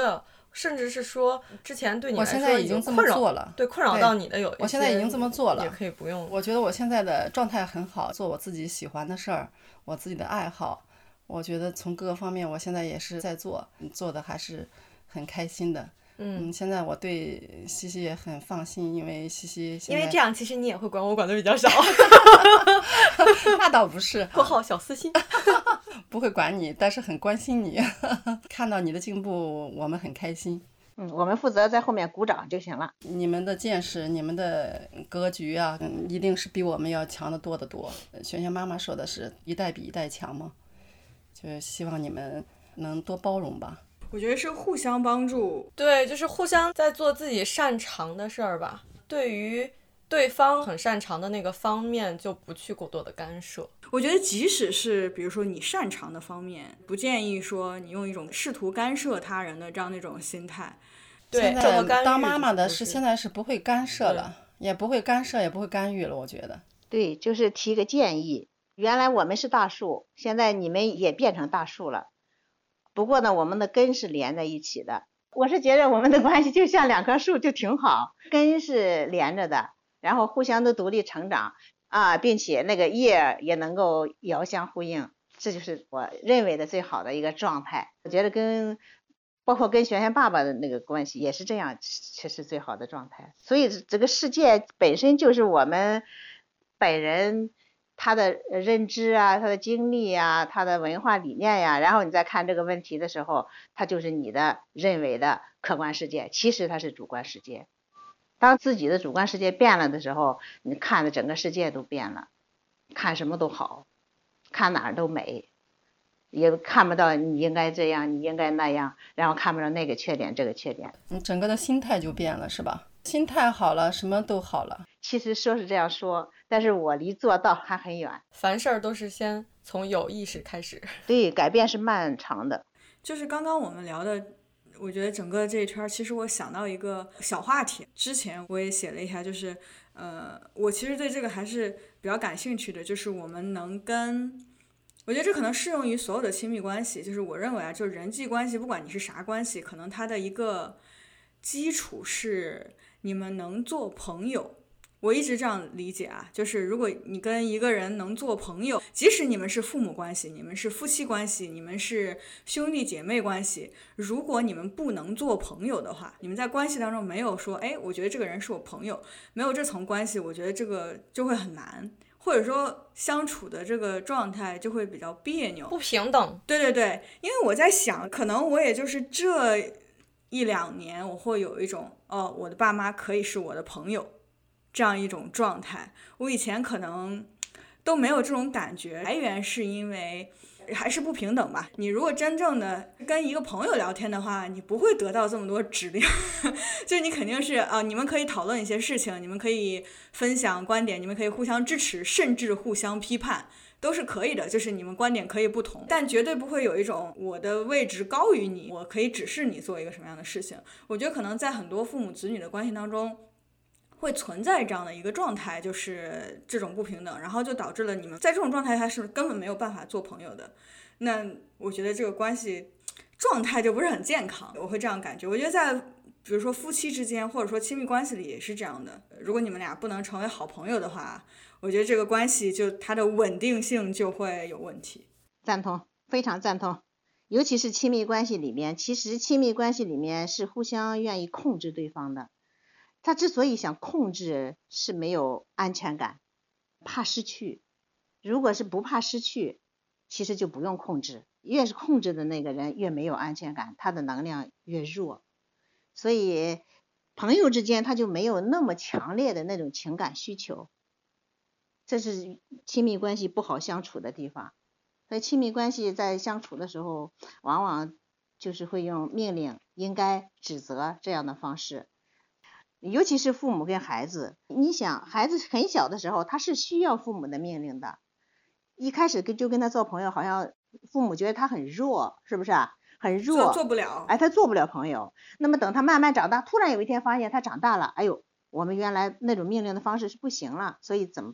甚至是说之前对你我来说现在已经这么困扰做了， 对困扰到你的有一些， 我现在已经这么做了， 也可以不用。 我觉得我现在的状态很好，做我自己喜欢的事儿，我自己的爱好，我觉得从各个方面我现在也是在做，做的还是很开心的。嗯，现在我对西西也很放心，因为西西因为这样其实你也会管我，管的比较少。 那倒不是， 括号小私心。 不会管你，但是很关心你。看到你的进步，我们很开心。 嗯，我们负责在后面鼓掌就行了。 你们的见识，你们的格局啊，嗯，一定是比我们要强得多得多。璇璇妈妈说的是一代比一代强嘛，就希望你们能多包容吧。 我觉得是互相帮助， 对，就是互相在做自己擅长的事儿吧。对于对方很擅长的那个方面，就不去过多的干涉。 我觉得即使是比如说你擅长的方面，不建议说你用一种试图干涉他人的这样那种心态。 对， 现在当妈妈的是现在是不会干涉了，也不会干涉，也不会干预了。我觉得， 对，就是提个建议。原来我们是大树，现在你们也变成大树了。不过呢，我们的根是连在一起的。我是觉得我们的关系就像两棵树，就挺好，根是连着的，然后互相都独立成长啊，并且那个叶也能够遥相呼应，这就是我认为的最好的一个状态。我觉得跟包括跟璇璇爸爸的那个关系也是这样，这是最好的状态。所以这个世界本身就是我们本人他的认知啊，他的经历啊，他的文化理念呀，然后你再看这个问题的时候，它就是你的认为的客观世界，其实它是主观世界。当自己的主观世界变了的时候，你看的整个世界都变了，看什么都好，看哪儿都美，也看不到你应该这样，你应该那样，然后看不到那个缺点这个缺点， 你整个的心态就变了，是吧？心态好了，什么都好了。 其实说是这样说，但是我离做到还很远。 凡事都是先从有意识开始。 对，改变是漫长的。 就是刚刚我们聊的，我觉得整个这一圈，其实我想到一个小话题，之前我也写了一下，就是呃，我其实对这个还是比较感兴趣的，就是我们能跟，我觉得这可能适用于所有的亲密关系，就是我认为啊，就是人际关系，不管你是啥关系，可能它的一个基础是你们能做朋友。我一直这样理解啊，就是如果你跟一个人能做朋友，即使你们是父母关系，你们是夫妻关系，你们是兄弟姐妹关系，如果你们不能做朋友的话，你们在关系当中没有说，哎，我觉得这个人是我朋友，没有这层关系，我觉得这个就会很难，或者说相处的这个状态就会比较别扭， 不平等。 对对对，因为我在想，可能我也就是这一两年，我会有一种，哦，我的爸妈可以是我的朋友这样一种状态。我以前可能都没有这种感觉，来源是因为还是不平等吧。你如果真正的跟一个朋友聊天的话，你不会得到这么多指令就你肯定是啊、呃，你们可以讨论一些事情，你们可以分享观点，你们可以互相支持，甚至互相批判，都是可以的，就是你们观点可以不同，但绝对不会有一种我的位置高于你，我可以指示你做一个什么样的事情。我觉得可能在很多父母子女的关系当中会存在这样的一个状态，就是这种不平等，然后就导致了你们在这种状态下是根本没有办法做朋友的。那我觉得这个关系状态就不是很健康，我会这样感觉。我觉得在比如说夫妻之间，或者说亲密关系里也是这样的，如果你们俩不能成为好朋友的话，我觉得这个关系就它的稳定性就会有问题。 赞同，非常赞同。尤其是亲密关系里面，其实亲密关系里面是互相愿意控制对方的。他之所以想控制，是没有安全感，怕失去。如果是不怕失去，其实就不用控制。越是控制的那个人越没有安全感，他的能量越弱。所以朋友之间他就没有那么强烈的那种情感需求，这是亲密关系不好相处的地方。所以亲密关系在相处的时候，往往就是会用命令、应该、指责这样的方式。尤其是父母跟孩子，你想孩子很小的时候他是需要父母的命令的，一开始跟就跟他做朋友，好像父母觉得他很弱，是不是啊？很弱， 做做不了， 哎，他做不了朋友。那么等他慢慢长大，突然有一天发现他长大了，哎呦，我们原来那种命令的方式是不行了，所以怎么办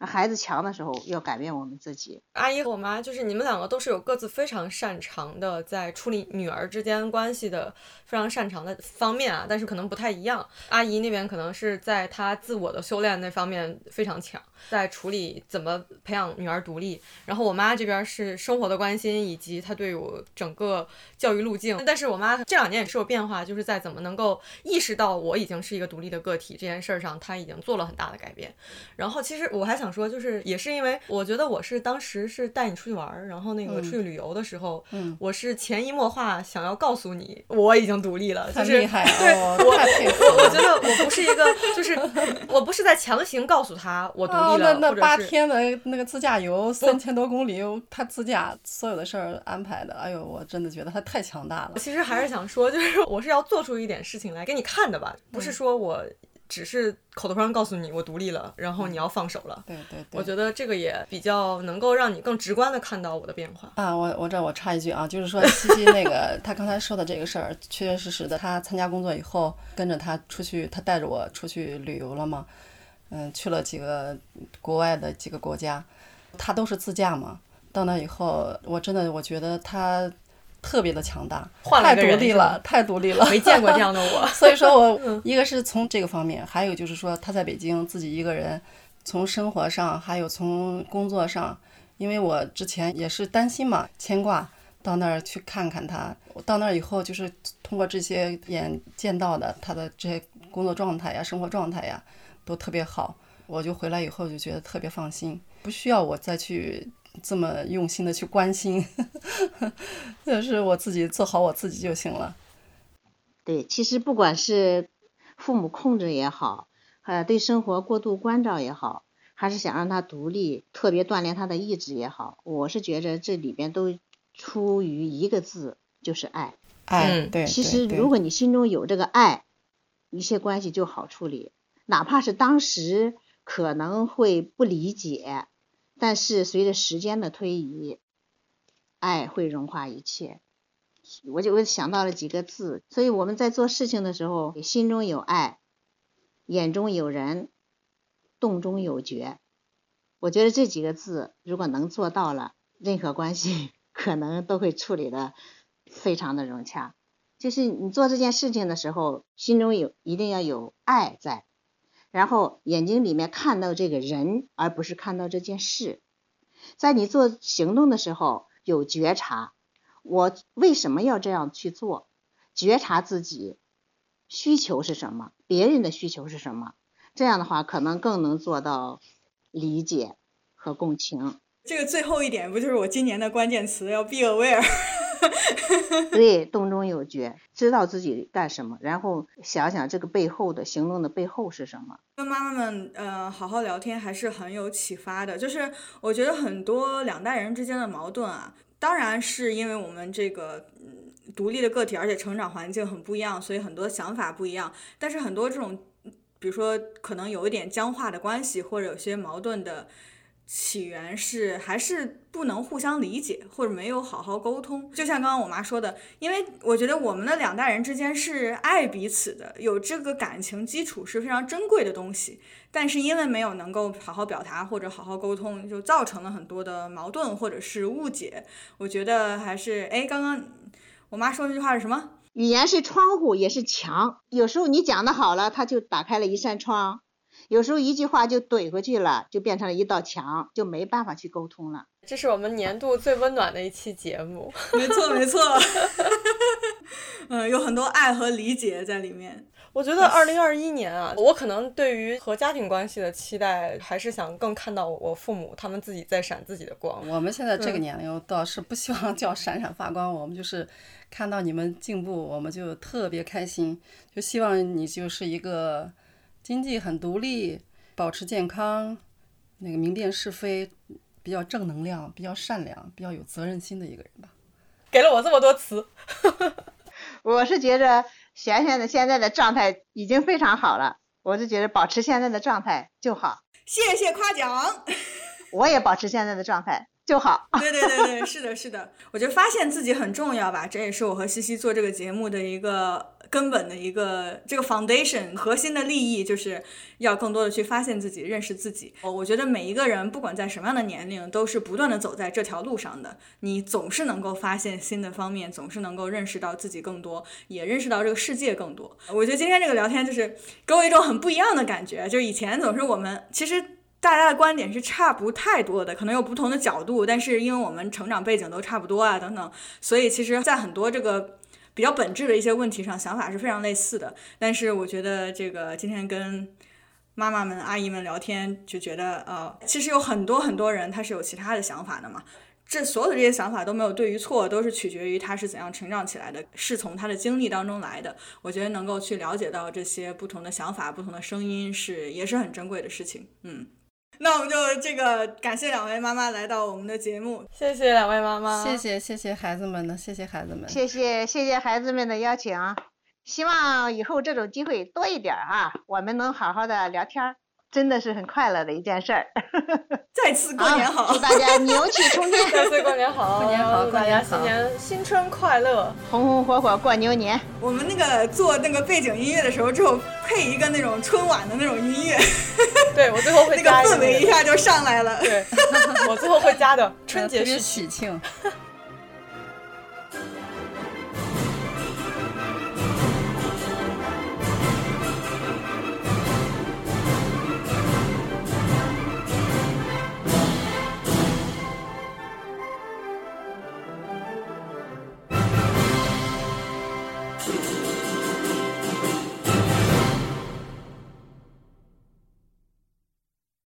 孩子强的时候要改变我们自己。 阿姨和我妈就是你们两个都是有各自非常擅长的在处理女儿之间关系的非常擅长的方面啊，但是可能不太一样。阿姨那边可能是在她自我的修炼那方面非常强，在处理怎么培养女儿独立，然后我妈这边是生活的关心以及她对我整个教育路径。但是我妈这两年也是有变化，就是在怎么能够意识到我已经是一个独立的个体这件事上，她已经做了很大的改变。然后其实我还想说，就是也是因为我觉得我是当时是带你出去玩，然后那个出去旅游的时候、嗯、我是潜移默化想要告诉你我已经独立了， 太厉害了， 对、 哦、 我太佩服了。我觉得我不是一个就是我不是在强行告诉他我独立了、哦、 那那八天的那个自驾游三千多公里，他自驾所有的事儿安排的，哎呦，我真的觉得他太强大了。 其实还是想说，就是我是要做出一点事情来给你看的吧，不是说我只是口头上告诉你我独立了，然后你要放手了。 对对对， 我觉得这个也比较能够让你更直观的看到我的变化啊。我我这我插一句啊，就是说西西那个他刚才说的这个事儿，确确实实的，他参加工作以后，跟着他出去，他带着我出去旅游了嘛，嗯，去了几个国外的几个国家，他都是自驾嘛。到那以后，我真的我觉得他特别的强大，太独立了，太独立了， 没见过这样的我。 所以说我一个是从这个方面，还有就是说他在北京自己一个人，从生活上还有从工作上，因为我之前也是担心嘛，牵挂，到那儿去看看他。我到那儿以后，就是通过这些眼见到的他的这些工作状态呀、生活状态呀，都特别好。我就回来以后就觉得特别放心，不需要我再去这么用心的去关心，就是我自己做好我自己就行了。 对，其实不管是父母控制也好，呃，对生活过度关照也好，还是想让他独立，特别锻炼他的意志也好，我是觉得这里边都出于一个字，就是爱。 爱，对。 其实如果你心中有这个爱，一些关系就好处理，哪怕是当时可能会不理解，但是随着时间的推移，爱会融化一切。我就想到了几个字，所以我们在做事情的时候，心中有爱，眼中有人，动中有觉。我觉得这几个字如果能做到了，任何关系可能都会处理的非常的融洽。就是你做这件事情的时候，心中有一定要有爱在，然后眼睛里面看到这个人，而不是看到这件事。在你做行动的时候有觉察，我为什么要这样去做，觉察自己需求是什么，别人的需求是什么，这样的话可能更能做到理解和共情。 这个最后一点不就是我今年的关键词，要 be aware 对，动中有觉，知道自己干什么，然后想想这个背后的行动的背后是什么。 跟妈妈们呃好好聊天还是很有启发的，就是我觉得很多两代人之间的矛盾啊，当然是因为我们这个嗯独立的个体，而且成长环境很不一样，所以很多想法不一样，但是很多这种比如说可能有一点僵化的关系，或者有些矛盾的起源是还是不能互相理解，或者没有好好沟通。就像刚刚我妈说的，因为我觉得我们的两代人之间是爱彼此的，有这个感情基础是非常珍贵的东西，但是因为没有能够好好表达或者好好沟通，就造成了很多的矛盾或者是误解。我觉得还是哎，刚刚我妈说那句话是什么？ 语言是窗户也是墙，有时候你讲的好了，它就打开了一扇窗，有时候一句话就怼回去了，就变成了一道墙，就没办法去沟通了。 这是我们年度最温暖的一期节目。 没错没错嗯，有很多爱和理解在里面。 我觉得二零二一年啊，我可能对于和家庭关系的期待，还是想更看到我父母他们自己在闪自己的光。 我们现在这个年龄倒是不希望叫闪闪发光，我们就是看到你们进步，我们就特别开心，就希望你就是一个经济很独立，保持健康，那个明辨是非，比较正能量，比较善良，比较有责任心的一个人吧。 给了我这么多词我是觉着璇璇的现在的状态已经非常好了，我是觉得保持现在的状态就好。 谢谢夸奖。 我也保持现在的状态。 就好。 对对对对，是的，是的，我觉得发现自己很重要吧，这也是我和西西做这个节目的一个根本的一个这个 foundation 核心的利益，就是要更多的去发现自己，认识自己。我觉得每一个人不管在什么样的年龄，都是不断的走在这条路上的，你总是能够发现新的方面，总是能够认识到自己更多，也认识到这个世界更多。我觉得今天这个聊天就是给我一种很不一样的感觉，就是以前总是我们其实大家的观点是差不太多的，可能有不同的角度，但是因为我们成长背景都差不多啊等等，所以其实在很多这个比较本质的一些问题上想法是非常类似的。但是我觉得这个今天跟妈妈们阿姨们聊天，就觉得呃，其实有很多很多人他是有其他的想法的嘛，这所有的这些想法都没有对与错，都是取决于他是怎样成长起来的，是从他的经历当中来的。我觉得能够去了解到这些不同的想法，不同的声音，是也是很珍贵的事情。嗯，那我们就这个感谢两位妈妈来到我们的节目。 谢谢两位妈妈， 谢谢谢谢孩子们呢，谢谢孩子们， 谢谢谢谢孩子们的邀请，希望以后这种机会多一点啊，我们能好好的聊天，真的是很快乐的一件事儿。 再次过年好， 祝大家牛气冲天！ 再次过年好， 过年好， 祝大家新年新春快乐， 红红火火过牛年。 我们那个做那个背景音乐的时候，之后配一个那种春晚的那种音乐， 对我最后会加那个氛围一下就上来了。 对，我最后会加的春节特别喜喜庆。